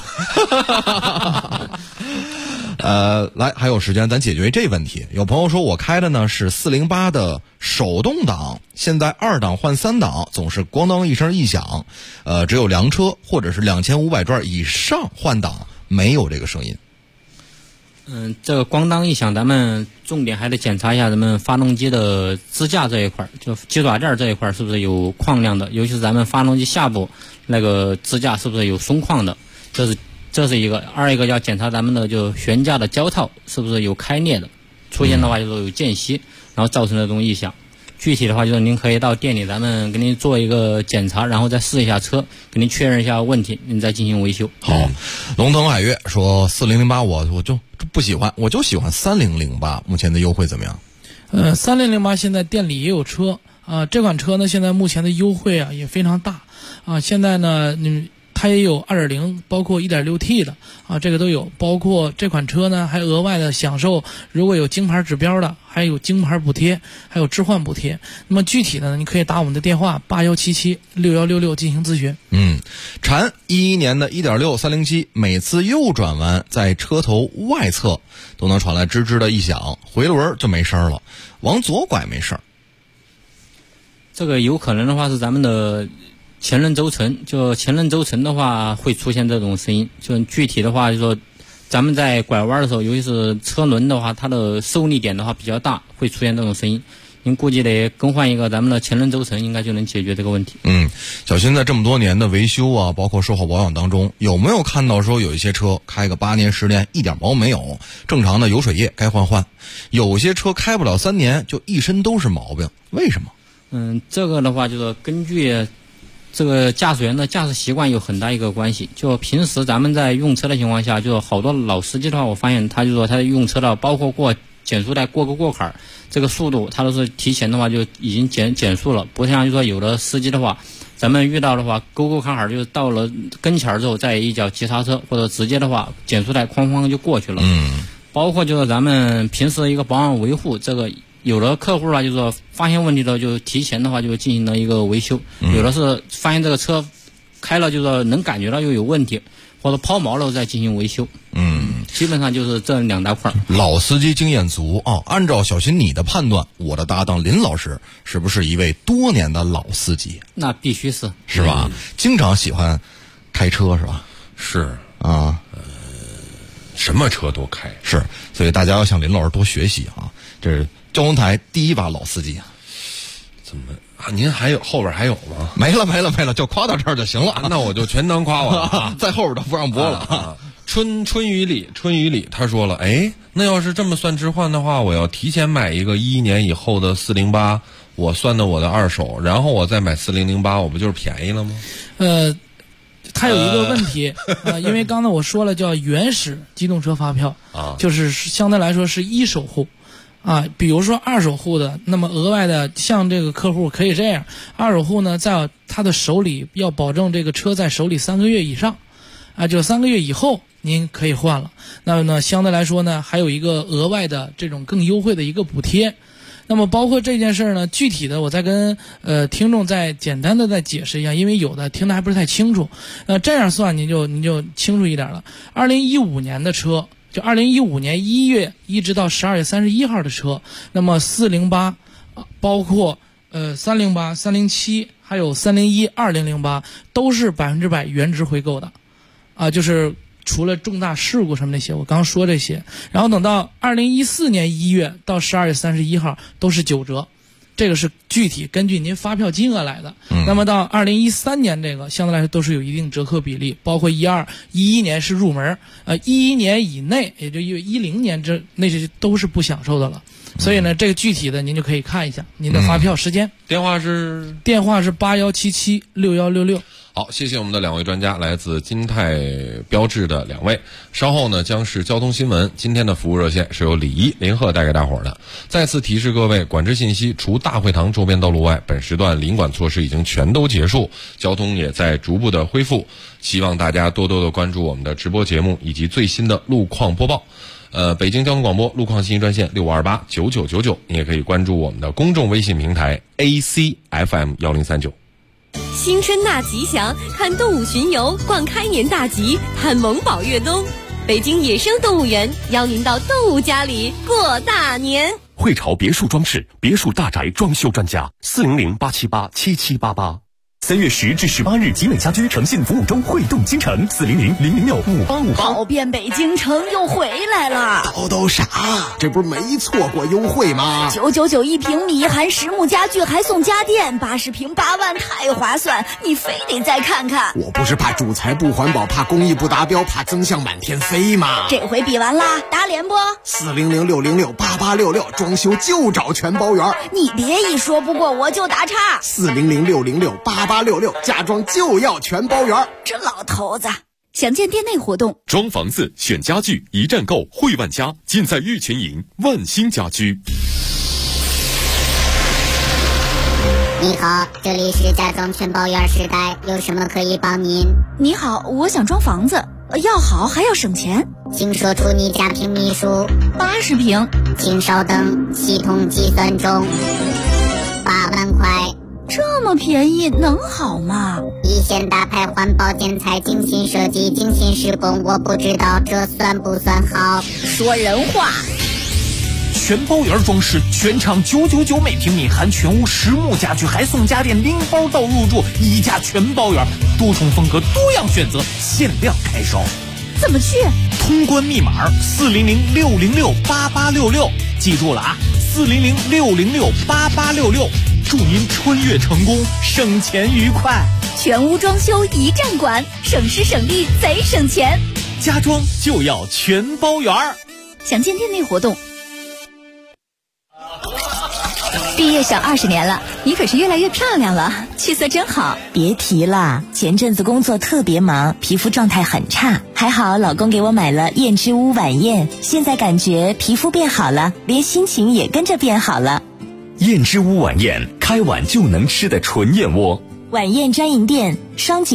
来，还有时间咱解决这问题。有朋友说我开的呢是408的手动挡，现在2档换3档总是咣当一声异响，只有凉车或者是2500转以上换挡没有这个声音。 这个咣当一响，咱们重点还得检查一下咱们发动机的支架这一块，就鸡爪垫这一块是不是有矿量的，尤其是咱们发动机下部那个支架是不是有松矿的，这是一个。二一个要检查咱们的就悬架的胶套是不是有开裂的，出现的话就是有间隙，然后造成这种异响。具体的话就是您可以到店里，咱们给您做一个检查，然后再试一下车，给您确认一下问题，您再进行维修。 好，龙腾海月说4008我就不喜欢，我就喜欢3008，目前的优惠怎么样 ？3008现在店里也有车这款车呢现在目前的优惠也非常大现在呢它也有 2.0 包括 1.6T 的这个都有，包括这款车呢还额外的享受，如果有京牌指标的还有京牌补贴，还有置换补贴。那么具体的呢你可以打我们的电话81776166进行咨询。 禅11年的 1.6 307每次右转弯在车头外侧都能传来吱吱的异响，回轮就没声了，往左拐没事儿。 这个有可能的话是咱们的前轮轴承，就前轮轴承的话会出现这种声音。就具体的话就说咱们在拐弯的时候，尤其是车轮的话它的受力点的话比较大，会出现这种声音。 您估计得更换一个咱们的前轮轴承，应该就能解决这个问题。 小新在这么多年的维修啊，包括售后保养当中，有没有看到说有一些车开个8年10年一点毛没有，正常的油水液该换，有些车开不了3年就一身都是毛病，为什么？ 这个的话就是根据这个驾驶员的驾驶习惯有很大一个关系。就平时咱们在用车的情况下，就好多老司机的话，我发现他就说他用车的，包括过减速带过个过坎，这个速度他都是提前的话就已经减速了，不像就说有的司机的话，咱们遇到的话沟坎就到了跟前之后再一脚急刹车，或者直接的话减速带哐就过去了。包括就是咱们平时一个保养维护，这个有的客户啊，就是说发现问题了，就提前的话就进行了一个维修。有的是发现这个车开了，就是说能感觉到又有问题，或者抛锚了再进行维修。基本上就是这2大块。 老司机经验足啊！按照小新你的判断，我的搭档林老师是不是一位多年的老司机？ 那必须是吧？经常喜欢开车是吧？ 是啊， 什么车都开是，所以大家要向林老师多学习啊！这是交通台第一把老司机啊！ 怎么啊？您后边还有吗？ 没了，就夸到这儿就行了。 那我就全当夸我了， 在后边都不让播了。 春雨里他说了，那要是这么算置换的话，我要提前买一个11年以后的408，我算的我的二手，然后我再买4008，我不就是便宜了吗？ 它有一个问题因为刚才我说了叫原始机动车发票就是相对来说是一手户比如说二手户的，那么额外的像这个客户可以这样，二手户呢在他的手里要保证这个车在手里3个月以上就3个月以后您可以换了。那么呢相对来说呢还有一个额外的这种更优惠的一个补贴。那么包括这件事呢，具体的我再跟听众再简单的再解释一下，因为有的听得还不是太清楚。这样算您就清楚一点了。2015年的车，就2015年1月一直到12月31号的车，那么408包括308、307还有301、2008都是100%原值回购的就是除了重大事故什么那些，我刚说这些，然后等到2014年1月到12月31号都是9折，这个是具体根据您发票金额来的。那么到2013年这个相对来说都是有一定折扣比例，包括11年是入门，11年以内，也就10年那些都是不享受的了。所以呢，这个具体的您就可以看一下您的发票时间。 电话是 81776166。 好，谢谢我们的2位专家，来自金泰标致的2位。稍后呢将是交通新闻，今天的服务热线是由李一、林鹤带给大伙儿的。再次提示各位，管制信息，除大会堂周边道路外，本时段临管措施已经全都结束，交通也在逐步的恢复。希望大家多多的关注我们的直播节目以及最新的路况播报。北京交通广播路况信息专线65289999，你也可以关注我们的公众微信平台 ACFM1039。 新春大吉祥，看动物巡游，逛开年大吉，看萌宝越冬。北京野生动物园邀您到动物家里过大年。 汇潮别墅装饰，别墅大宅装修专家，400-878-7788。3月10至18日，集美家居诚信服务周汇动京城，400-006-5858。 跑遍北京城又回来了。 都傻，这不是没错过优惠吗 ？999一平米，含实木家具还送家电，80平8万，太划算！你非得再看看。 我不是怕主材不环保，怕工艺不达标，怕增项满天飞吗？ 这回比完啦，打脸不？400-606-8866，装修就找全包圆。你别一说不过我就打岔。 400-606-8866，家装就要全包圆。 这老头子。详见店内活动。 装房子选家具，一站购汇万家，尽在玉泉营万兴家居。 你好，这里是家装全包圆时代，有什么可以帮您？ 你好，我想装房子，要好还要省钱。 请说出你家平米数。 80平。 请稍等，系统计算中。8万块。 这么便宜能好吗？ 一线大牌环保建材，精心设计，精心施工，我不知道这算不算好。 说人话。 全包圆装饰，全场999每平米，含全屋实木家具，还送家电拎包到入住，1价全包圆，多重风格，多样选择，限量开售。 怎么去？ 通关密码400-606-8866，记住了啊 400-606-8866，祝您春月成功，省钱愉快。 全屋装修一站管，省时省力贼省钱。 家装就要全包圆儿。 详见店内活动。毕业小20年了，你可是越来越漂亮了，气色真好。 别提了，前阵子工作特别忙，皮肤状态很差，还好老公给我买了燕之屋晚宴，现在感觉皮肤变好了，连心情也跟着变好了。 燕之屋晚宴，开碗就能吃的纯燕窝。 晚宴专营店双井